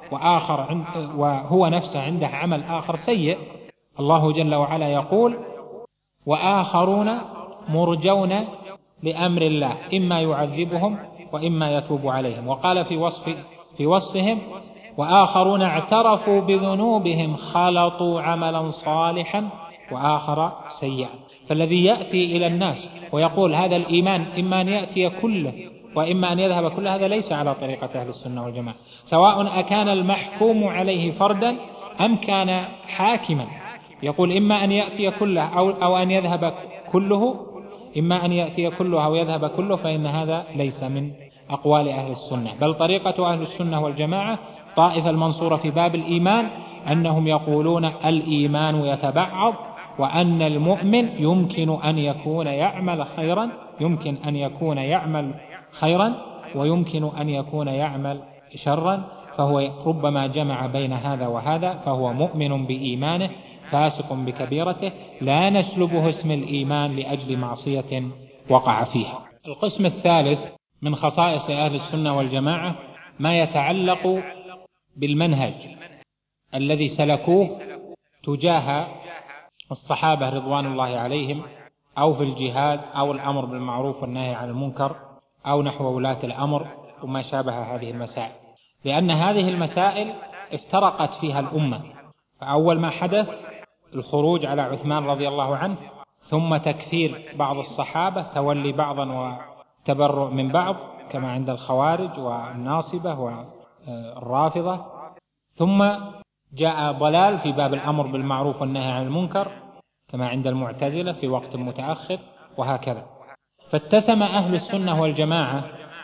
Speaker 2: وهو نفسه عنده عمل آخر سيء. الله جل وعلا يقول وآخرون مرجون لأمر الله إما يعذبهم وإما يتوب عليهم. وقال في وصفهم وآخرون اعترفوا بذنوبهم خلطوا عملا صالحا وآخر سيئا. فالذي يأتي إلى الناس ويقول هذا الإيمان إما أن يأتي كله وإما أن يذهب كله، هذا ليس على طريقة أهل السنة والجماعة، سواء أكان المحكوم عليه فردا أم كان حاكما يقول إما أن يأتي كله أو أن يذهب كله، إما أن يأتي كله أو يذهب كله، فإن هذا ليس من أقوال أهل السنة. بل طريقة أهل السنة والجماعة طائفة المنصورة في باب الإيمان أنهم يقولون الإيمان يتبعض، وأن المؤمن يمكن أن يكون يعمل خيرا ويمكن أن يكون يعمل شرا، فهو ربما جمع بين هذا وهذا، فهو مؤمن بإيمانه فاسق بكبيرته، لا نسلبه اسم الإيمان لأجل معصية وقع فيها. القسم الثالث من خصائص أهل السنة والجماعة ما يتعلق بالمنهج الذي سلكوه تجاه الصحابة رضوان الله عليهم، أو في الجهاد أو الأمر بالمعروف والنهي عن المنكر أو نحو ولاة الأمر وما شابه هذه المسائل، لأن هذه المسائل افترقت فيها الأمة. فأول ما حدث الخروج على عثمان رضي الله عنه، ثم تكفير بعض الصحابة، تولي بعضا وتبرؤ من بعض كما عند الخوارج والناصبة والرافضة، ثم جاء ضلال في باب الأمر بالمعروف والنهي عن المنكر كما عند المعتزلة في وقت متأخر، وهكذا. فاتسم أهل السنة والجماعة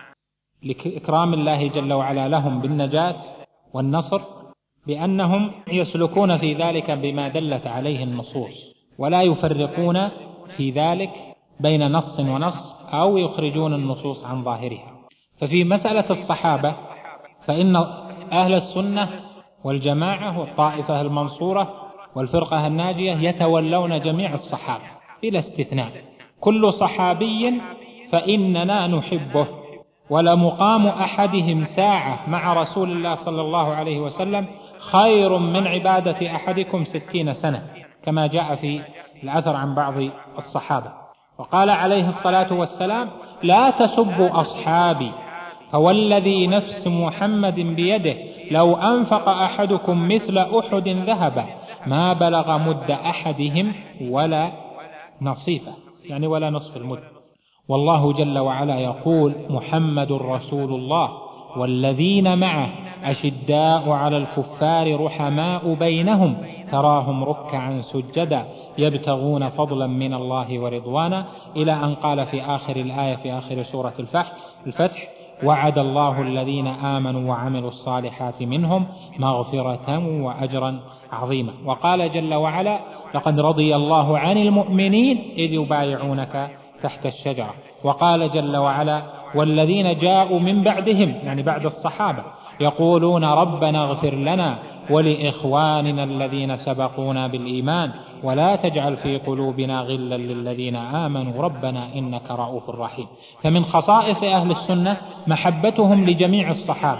Speaker 2: لإكرام الله جل وعلا لهم بالنجاة والنصر بأنهم يسلكون في ذلك بما دلت عليه النصوص، ولا يفرقون في ذلك بين نص ونص أو يخرجون النصوص عن ظاهرها. ففي مسألة الصحابة فإن أهل السنة والجماعة والطائفة المنصورة والفرقة الناجية يتولون جميع الصحابة بلا استثناء، كل صحابي فإننا نحبه، ولمقام أحدهم ساعة مع رسول الله صلى الله عليه وسلم خير من عبادة أحدكم 60 سنة، كما جاء في الأثر عن بعض الصحابة. وقال عليه الصلاة والسلام لا تسبوا أصحابي، فوالذي نفس محمد بيده لو أنفق أحدكم مثل أحد ذهبا ما بلغ مد أحدهم ولا نصيفه، يعني ولا نصف المد. والله جل وعلا يقول محمد رسول الله والذين معه أشداء على الكفار رحماء بينهم تراهم ركعا سجدا يبتغون فضلا من الله ورضوانا، إلى أن قال في آخر الآية في آخر سورة الفتح وعد الله الذين آمنوا وعملوا الصالحات منهم مغفرة وأجرا عظيما. وقال جل وعلا لقد رضي الله عن المؤمنين إذ يبايعونك تحت الشجرة. وقال جل وعلا والذين جاءوا من بعدهم، يعني بعد الصحابة، يقولون ربنا اغفر لنا ولإخواننا الذين سبقونا بالإيمان ولا تجعل في قلوبنا غلا للذين آمنوا ربنا إنك رؤوف رحيم. فمن خصائص أهل السنة محبتهم لجميع الصحابة،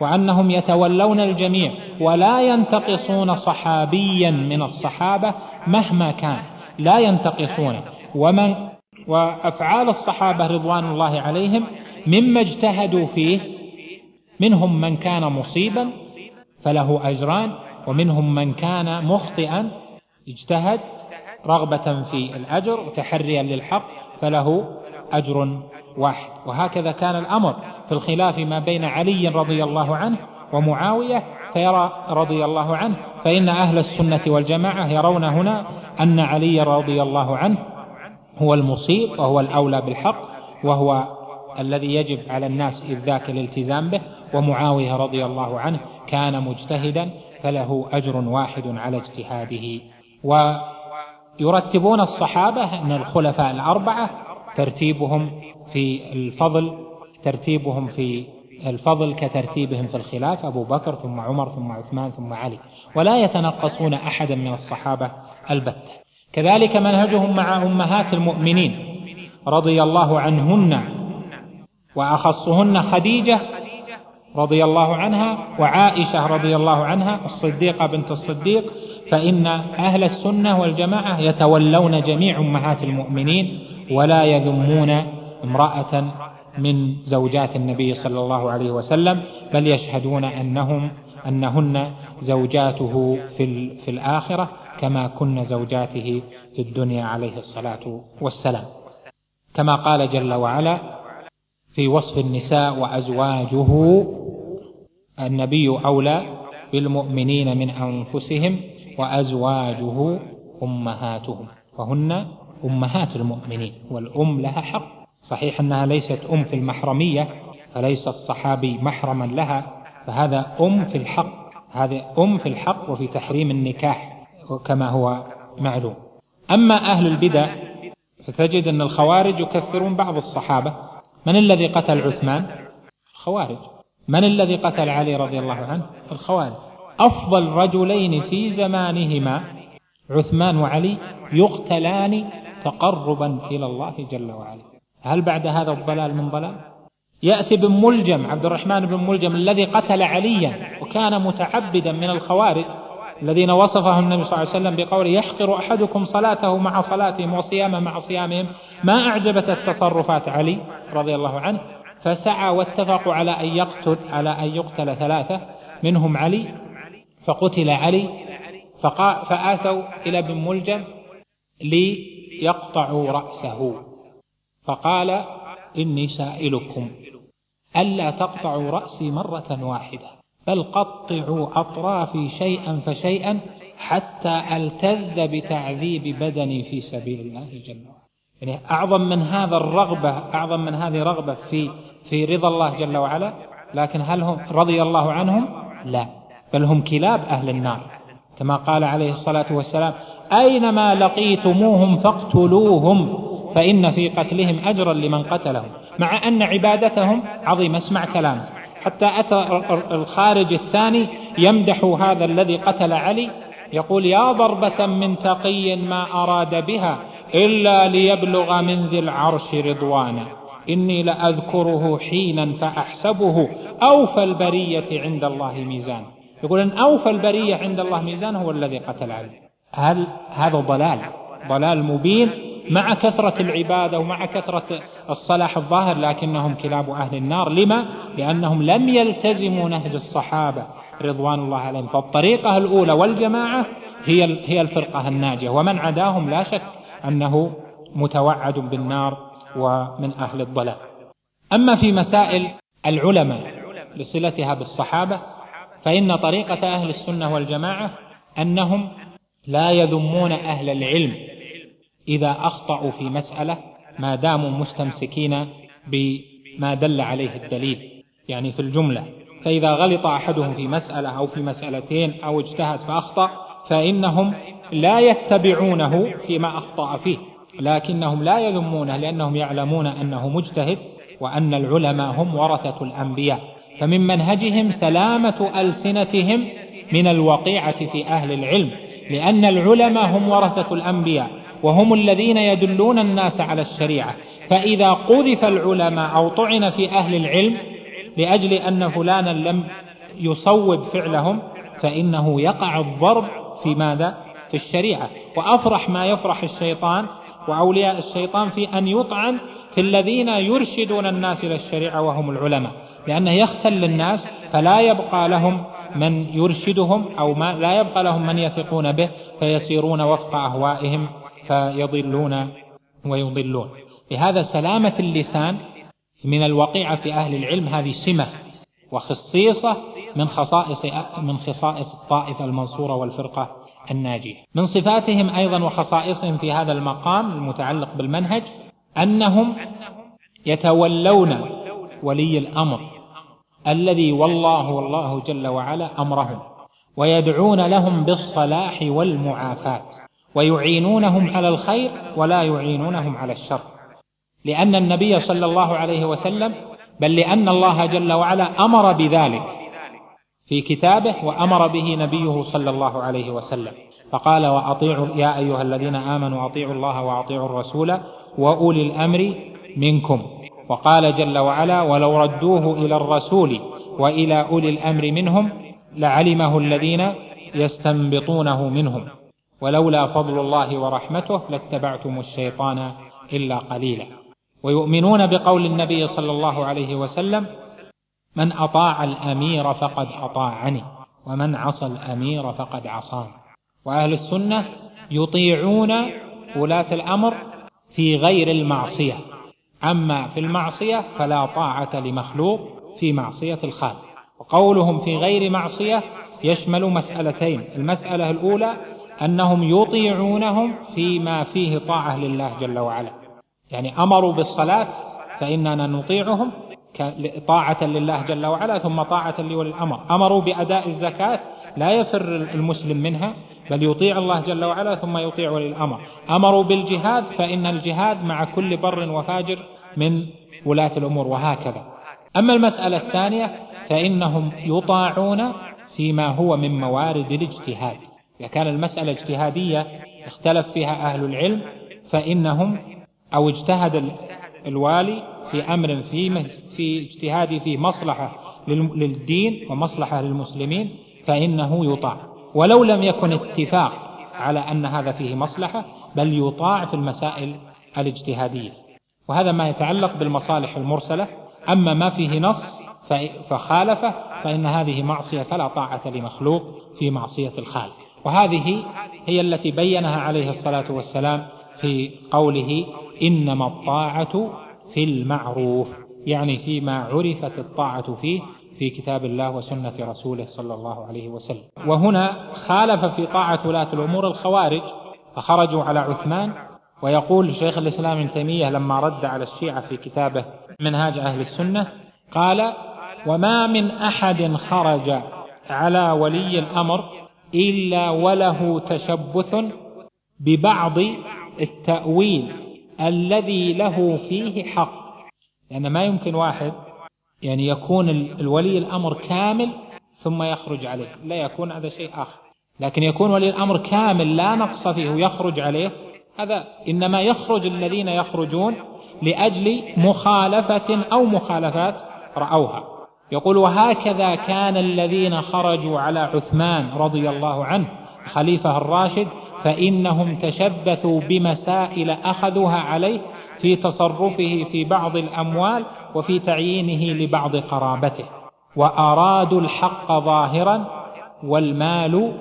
Speaker 2: وأنهم يتولون الجميع ولا ينتقصون صحابيا من الصحابة مهما كان، لا ينتقصونه. وأفعال الصحابة رضوان الله عليهم مما اجتهدوا فيه، منهم من كان مصيبا فله أجران، ومنهم من كان مخطئا اجتهد رغبة في الأجر وتحريا للحق فله أجر واحد. وهكذا كان الأمر في الخلاف ما بين علي رضي الله عنه ومعاوية فيرى رضي الله عنه، فإن أهل السنة والجماعة يرون هنا أن علي رضي الله عنه هو المصيب وهو الأولى بالحق، وهو الذي يجب على الناس إذ ذاك الالتزام به، ومعاوية رضي الله عنه كان مجتهدا فله أجر واحد على اجتهاده. ويرتبون الصحابة أن الخلفاء الأربعة ترتيبهم في الفضل كترتيبهم في الخلاف، أبو بكر ثم عمر ثم عثمان ثم علي، ولا يتنقصون أحدا من الصحابة البتة. كذلك منهجهم مع أمهات المؤمنين رضي الله عنهن، وأخصهن خديجة رضي الله عنها وعائشة رضي الله عنها الصديقة بنت الصديق، فإن أهل السنة والجماعة يتولون جميع أمهات المؤمنين ولا يذمون امرأة من زوجات النبي صلى الله عليه وسلم، بل يشهدون أنهن زوجاته في الآخرة كما كن زوجاته في الدنيا عليه الصلاة والسلام، كما قال جل وعلا في وصف النساء: وأزواجه النبي أولى بالمؤمنين من أنفسهم وأزواجه أمهاتهم، فهن أمهات المؤمنين، والأم لها حق. صحيح أنها ليست أم في المحرمية، فليس الصحابي محرما لها، فهذا أم في الحق، هذا أم في الحق وفي تحريم النكاح كما هو معلوم. أما أهل البدع فتجد أن الخوارج يكفرون بعض الصحابة. من الذي قتل عثمان؟ الخوارج. من الذي قتل علي رضي الله عنه؟ الخوارج. أفضل رجلين في زمانهما عثمان وعلي يقتلان تقربا إلى الله جل وعلا. هل بعد هذا الضلال من ضلال؟ يأتي بن ملجم، عبد الرحمن بن ملجم الذي قتل عليا وكان متعبدا من الخوارج الذين وصفهم النبي صلى الله عليه وسلم بقوله: يحقر أحدكم صلاته مع صلاتهم وصيامه مع صيامهم. ما أعجبت التصرفات علي رضي الله عنه، فسعى واتفقوا على أن يقتل ثلاثة منهم علي، فقتل علي، فآتوا إلى بن ملجم ليقطعوا رأسه، فقال: إني سائلكم ألا تقطعوا رأسي مرة واحدة، بل قطعوا أطرافي شيئا فشيئا حتى ألتذ بتعذيب بدني في سبيل الله جل وعلا. يعني أعظم من هذا الرغبة، أعظم من هذه رغبة في رضا الله جل وعلا، لكن هل هم رضي الله عنهم؟ لا، بل هم كلاب أهل النار، كما قال عليه الصلاة والسلام: أينما لقيتموهم فاقتلوهم فإن في قتلهم أجرا لمن قتلهم، مع أن عبادتهم عظيمة. اسمع كلام، حتى أتى الخارج الثاني يمدح هذا الذي قتل علي، يقول: يا ضربة من تقي ما أراد بها إلا ليبلغ من ذي العرش رضوانا، إني لأذكره حينا فأحسبه أوفى البرية عند الله ميزان. يقول أن أوفى البرية عند الله ميزان هو الذي قتل علي. هل هذا ضلال مبين مع كثرة العبادة ومع كثرة الصلاح الظاهر، لكنهم كلاب أهل النار. لما؟ لأنهم لم يلتزموا نهج الصحابة رضوان الله عليهم. فالطريقة الأولى والجماعة هي الفرقة الناجية، ومن عداهم لا شك أنه متوعد بالنار ومن أهل الضلال. أما في مسائل العلماء لصلتها بالصحابة، فإن طريقة أهل السنة والجماعة أنهم لا يذمون أهل العلم إذا أخطأوا في مسألة ما داموا مستمسكين بما دل عليه الدليل، يعني في الجملة. فإذا غلط أحدهم في مسألة أو في مسألتين أو اجتهد فأخطأ، فإنهم لا يتبعونه فيما أخطأ فيه، لكنهم لا يذمونه لأنهم يعلمون أنه مجتهد، وأن العلماء هم ورثة الأنبياء. فمن منهجهم سلامة ألسنتهم من الوقيعة في أهل العلم، لأن العلماء هم ورثة الأنبياء وهم الذين يدلون الناس على الشريعة. فإذا قذف العلماء أو طعن في أهل العلم لأجل أن فلانا يصوب فعلهم فإنه يقع الضرب في ماذا؟ في الشريعة. وأفرح ما يفرح الشيطان وأولياء الشيطان في أن يطعن في الذين يرشدون الناس إلى الشريعة وهم العلماء، لأنه يختل الناس فلا يبقى لهم من يرشدهم أو لا يبقى لهم من يثقون به، فيسيرون وفق أهوائهم فيضلون ويضلون. لهذا سلامة اللسان من الوقيعة في أهل العلم هذه سمة وخصيصة من خصائص الطائفة المنصورة والفرقة الناجية. من صفاتهم أيضا وخصائصهم في هذا المقام المتعلق بالمنهج أنهم يتولون ولي الأمر الذي والله جل وعلا أمرهم، ويدعون لهم بالصلاح والمعافاة، ويعينونهم على الخير ولا يعينونهم على الشر، لأن النبي صلى الله عليه وسلم بل لأن الله جل وعلا أمر بذلك في كتابه وأمر به نبيه صلى الله عليه وسلم، فقال وأطيعوا يا أيها الذين آمنوا أطيعوا الله وأطيعوا الرسول وأولي الأمر منكم. وقال جل وعلا ولو ردوه إلى الرسول وإلى أولي الأمر منهم لعلمه الذين يستنبطونه منهم ولولا فضل الله ورحمته لاتبعتم الشيطان إلا قليلا. ويؤمنون بقول النبي صلى الله عليه وسلم من أطاع الأمير فقد أطاعني ومن عصى الأمير فقد عصاني. وأهل السنة يطيعون ولاة الأمر في غير المعصية، أما في المعصية فلا طاعة لمخلوق في معصية الخالق. وقولهم في غير معصية يشمل مسألتين: المسألة الأولى أنهم يطيعونهم فيما فيه طاعة لله جل وعلا، يعني أمروا بالصلاة فإننا نطيعهم طاعة لله جل وعلا ثم طاعة لولي الأمر. أمروا بأداء الزكاة لا يفر المسلم منها بل يطيع الله جل وعلا ثم يطيع ولي الأمر. أمروا بالجهاد فإن الجهاد مع كل بر وفاجر من ولاة الأمور، وهكذا. أما المسألة الثانية فإنهم يطاعون فيما هو من موارد الاجتهاد. إذا كان المسألة اجتهادية اختلف فيها أهل العلم فإنهم أو اجتهد الوالي في أمر في اجتهاد فيه مصلحة للدين ومصلحة للمسلمين فإنه يطاع، ولو لم يكن اتفاق على أن هذا فيه مصلحة بل يطاع في المسائل الاجتهادية. وهذا ما يتعلق بالمصالح المرسلة. أما ما فيه نص فخالفه فإن هذه معصية فلا طاعة لمخلوق في معصية الخالق. وهذه هي التي بينها عليه الصلاة والسلام في قوله إنما الطاعة في المعروف، يعني فيما عرفت الطاعة فيه في كتاب الله وسنة رسوله صلى الله عليه وسلم. وهنا خالف في طاعة ولاة الأمور الخوارج فخرجوا على عثمان. ويقول شيخ الإسلام ابن تيمية لما رد على الشيعة في كتابه منهاج أهل السنة قال وما من أحد خرج على ولي الأمر إلا وله تشبث ببعض التأويل الذي له فيه حق. لأن ما يمكن واحد يعني يكون الولي الأمر كامل ثم يخرج عليه، لا يكون هذا شيء آخر. لكن يكون ولي الأمر كامل لا نقص فيه ويخرج عليه، هذا إنما يخرج الذين يخرجون لأجل مخالفة أو مخالفات رأوها. يقول وهكذا كان الذين خرجوا على عثمان رضي الله عنه خليفة الراشد فإنهم تشبثوا بمسائل أخذوها عليه في تصرفه في بعض الأموال وفي تعيينه لبعض قرابته، وأرادوا الحق ظاهرا والمال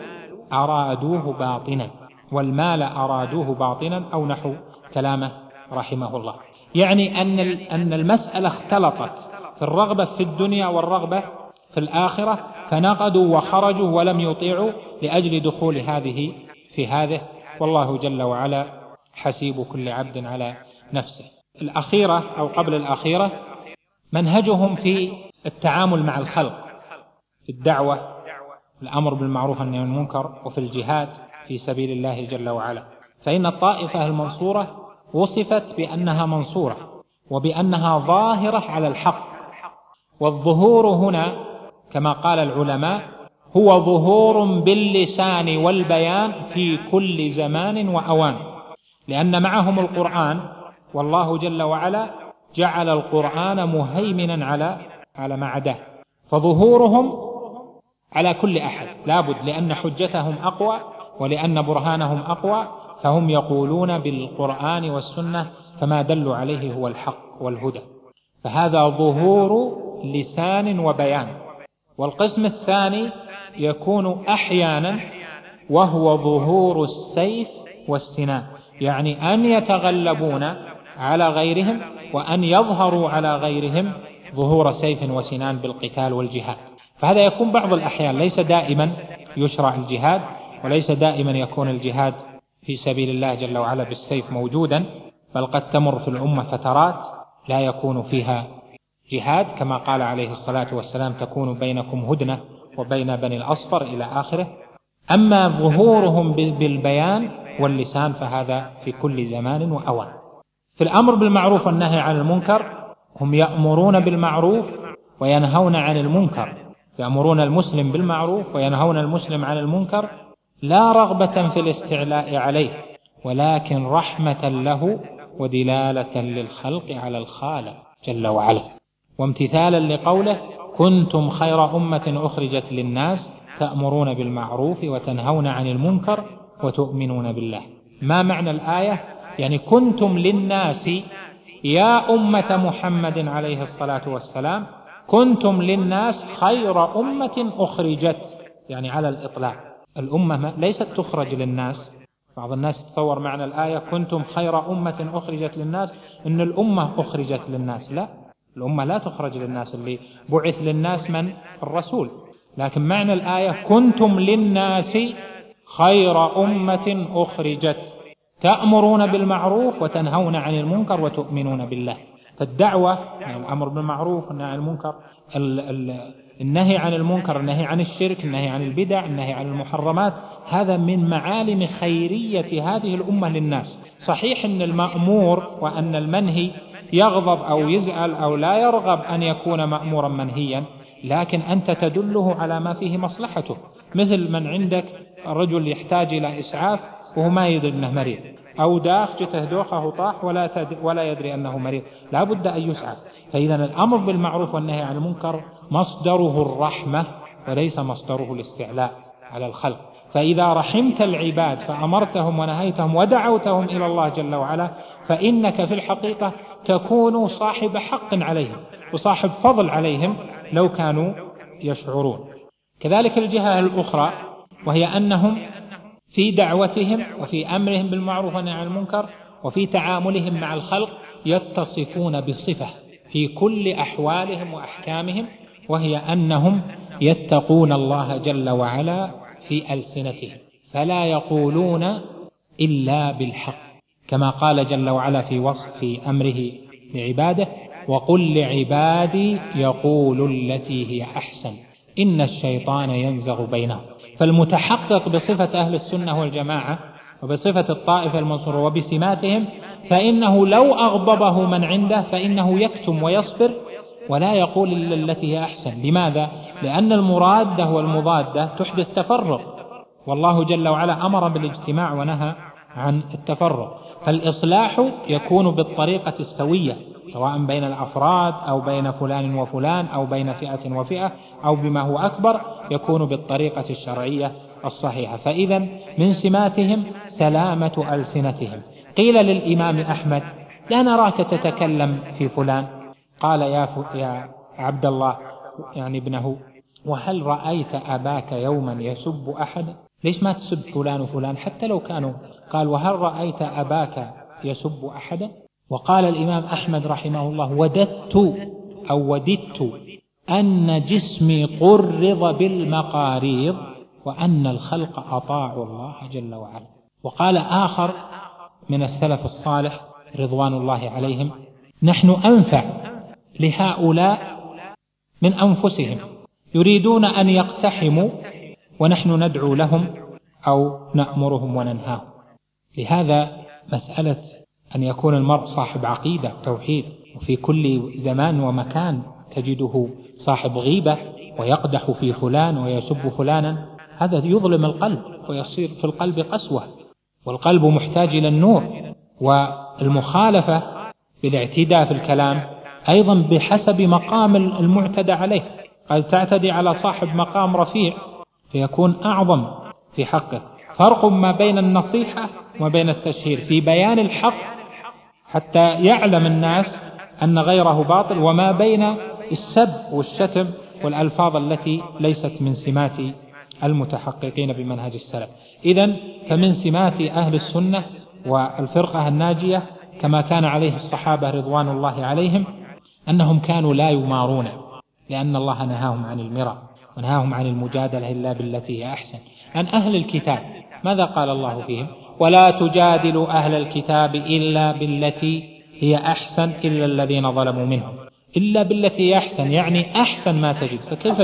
Speaker 2: أرادوه باطنا أو نحو كلامه رحمه الله. يعني أن المسألة اختلطت في الرغبة في الدنيا والرغبة في الآخرة فنقدوا وخرجوا ولم يطيعوا لأجل دخول هذه في هذه، والله جل وعلا حسيب كل عبد على نفسه. الأخيرة أو قبل الأخيرة منهجهم في التعامل مع الخلق في الدعوة، الأمر بالمعروف والنهي عن المنكر، وفي الجهاد في سبيل الله جل وعلا. فإن الطائفة المنصورة وصفت بأنها منصورة وبأنها ظاهرة على الحق، والظهور هنا كما قال العلماء هو ظهور باللسان والبيان في كل زمان وأوان، لأن معهم القرآن، والله جل وعلا جعل القرآن مهيمنا على ما عداه، فظهورهم على كل أحد لابد، لأن حجتهم أقوى ولأن برهانهم أقوى، فهم يقولون بالقرآن والسنة فما دلوا عليه هو الحق والهدى. فهذا ظهور لسان وبيان. والقسم الثاني يكون أحيانا وهو ظهور السيف والسنان، يعني أن يتغلبون على غيرهم وأن يظهروا على غيرهم ظهور سيف وسنان بالقتال والجهاد. فهذا يكون بعض الأحيان، ليس دائما يشرع الجهاد، وليس دائما يكون الجهاد في سبيل الله جل وعلا بالسيف موجودا، بل قد تمر في الأمة فترات لا يكون فيها جهاد، كما قال عليه الصلاة والسلام تكون بينكم هدنة وبين بني الأصفر إلى آخره. أما ظهورهم بالبيان واللسان فهذا في كل زمان وأوان. في الأمر بالمعروف والنهي عن المنكر هم يأمرون بالمعروف وينهون عن المنكر، يأمرون المسلم بالمعروف وينهون المسلم عن المنكر، لا رغبة في الاستعلاء عليه، ولكن رحمة له ودلالة للخلق على الخالق جل وعلا، وامتثالا لقوله كنتم خير أمة أخرجت للناس تأمرون بالمعروف وتنهون عن المنكر وتؤمنون بالله. ما معنى الآية؟ يعني كنتم للناس يا أمة محمد عليه الصلاة والسلام، كنتم للناس خير أمة أخرجت، يعني على الإطلاق الأمة ليست تخرج للناس. بعض الناس تصور معنى الآية كنتم خير أمة أخرجت للناس إن الأمة أخرجت للناس، لا، الأمة لا تخرج للناس، اللي بعث للناس من الرسول. لكن معنى الآية كنتم للناس خير أمة أخرجت تأمرون بالمعروف وتنهون عن المنكر وتؤمنون بالله. فالدعوة يعني الأمر بالمعروف والنهي عن المنكر، النهي عن المنكر، النهي عن الشرك، النهي عن البدع، النهي عن المحرمات، هذا من معالم خيرية هذه الأمة للناس. صحيح أن المأمور وأن المنهي يغضب أو يزعل أو لا يرغب أن يكون مأمورا منهيا، لكن أنت تدله على ما فيه مصلحته. مثل من عندك رجل يحتاج إلى إسعاف وهو ما يدري أنه مريض، أو داخ جته دوخه طاح ولا يدري أنه مريض، لا بد أن يسعف. فإذا الأمر بالمعروف والنهي عن المنكر مصدره الرحمة وليس مصدره الاستعلاء على الخلق. فإذا رحمت العباد فأمرتهم ونهيتهم ودعوتهم إلى الله جل وعلا، فإنك في الحقيقة تكون صاحب حق عليهم وصاحب فضل عليهم لو كانوا يشعرون. كذلك الجهة الأخرى، وهي أنهم في دعوتهم وفي أمرهم بالمعروف والنهي عن المنكر وفي تعاملهم مع الخلق يتصفون بصفة في كل أحوالهم وأحكامهم، وهي أنهم يتقون الله جل وعلا في ألسنتهم، فلا يقولون إلا بالحق، كما قال جل وعلا في وصف أمره لعباده وقل لعبادي يقولوا التي هي أحسن إن الشيطان ينزغ بينهم. فالمتحقق بصفة أهل السنة والجماعة وبصفة الطائفة المنصورة وبسماتهم، فإنه لو أغضبه من عنده فإنه يكتم ويصبر ولا يقول إلا التي هي أحسن. لماذا؟ لأن المرادة والمضادة تحدث تفرق، والله جل وعلا أمر بالاجتماع ونهى عن التفرق. فالإصلاح يكون بالطريقة السوية، سواء بين الأفراد أو بين فلان وفلان أو بين فئة وفئة أو بما هو أكبر، يكون بالطريقة الشرعية الصحيحة. فإذا من سماتهم سلامة ألسنتهم. قيل للإمام أحمد لا نراك تتكلم في فلان، قال يا عبد الله يعني ابنه وهل رأيت أباك يوما يسب أحد؟ ليش ما تسب فلان وفلان حتى لو كانوا؟ قال وهل رأيت أباك يسب أحدا؟ وقال الإمام أحمد رحمه الله وددت أن جسمي قرض بالمقاريض وأن الخلق أطاعوا الله جل وعلا. وقال آخر من السلف الصالح رضوان الله عليهم نحن أنفع لهؤلاء من أنفسهم، يريدون أن يقتحموا ونحن ندعو لهم أو نأمرهم وننهاهم. لهذا مسألة أن يكون المرء صاحب عقيدة توحيد، وفي كل زمان ومكان تجده صاحب غيبة ويقدح في فلان ويسب فلانا، هذا يظلم القلب ويصير في القلب قسوة، والقلب محتاج إلى النور. والمخالفة بالاعتداء في الكلام أيضا بحسب مقام المعتدى عليه، قد تعتدي على صاحب مقام رفيع فيكون أعظم في حقه. فرق ما بين النصيحة وبين التشهير في بيان الحق حتى يعلم الناس أن غيره باطل، وما بين السب والشتم والألفاظ التي ليست من سمات المتحققين بمنهج السلف. إذن فمن سمات أهل السنة والفرقة الناجية كما كان عليه الصحابة رضوان الله عليهم أنهم كانوا لا يمارون، لأن الله نهاهم عن المراء ونهاهم عن المجادلة إلا بالتي هي أحسن. عن أهل الكتاب ماذا قال الله فيهم؟ ولا تجادلوا أهل الكتاب إلا بالتي هي أحسن إلا الذين ظلموا منهم. إلا بالتي هي أحسن يعني أحسن ما تجد. فكيف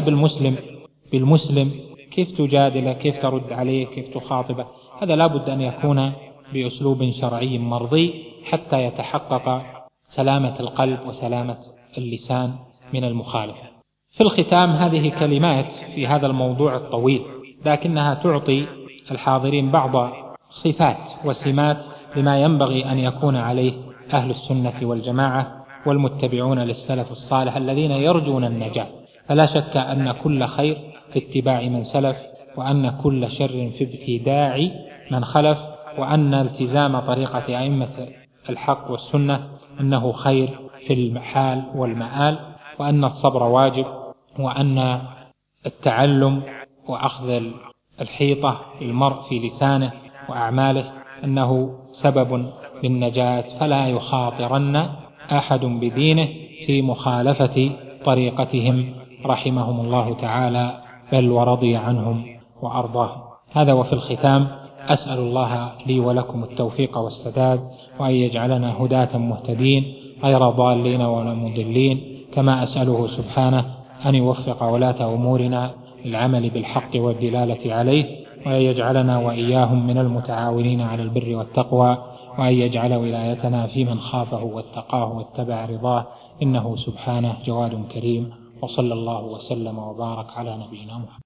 Speaker 2: بالمسلم كيف تجادله، كيف ترد عليه، كيف تخاطبه؟ هذا لا بد أن يكون بأسلوب شرعي مرضي حتى يتحقق سلامة القلب وسلامة اللسان من المخالفة. في الختام هذه كلمات في هذا الموضوع الطويل، لكنها تعطي الحاضرين بعض صفات وسمات لما ينبغي أن يكون عليه أهل السنة والجماعة والمتبعون للسلف الصالح الذين يرجون النجاة. فلا شك أن كل خير في اتباع من سلف، وأن كل شر في ابتداع من خلف، وأن التزام طريقة أئمة الحق والسنة أنه خير في الحال والمآل، وأن الصبر واجب، وأن التعلم وأخذ الحيطة للمرء في لسانه وأعماله أنه سبب للنجاة. فلا يخاطرن أحد بدينه في مخالفة طريقتهم رحمهم الله تعالى، بل ورضي عنهم وأرضاهم. هذا. وفي الختام أسأل الله لي ولكم التوفيق والسداد، وأن يجعلنا هداة مهتدين غير ضالين ولا مضلين، كما أسأله سبحانه أن يوفق ولاة أمورنا للعمل بالحق والدلالة عليه، وأن يجعلنا وإياهم من المتعاونين على البر والتقوى، وأن يجعل ولايتنا في من خافه واتقاه واتبع رضاه، إنه سبحانه جواد كريم. وصلى الله وسلم وبارك على نبينا محمد.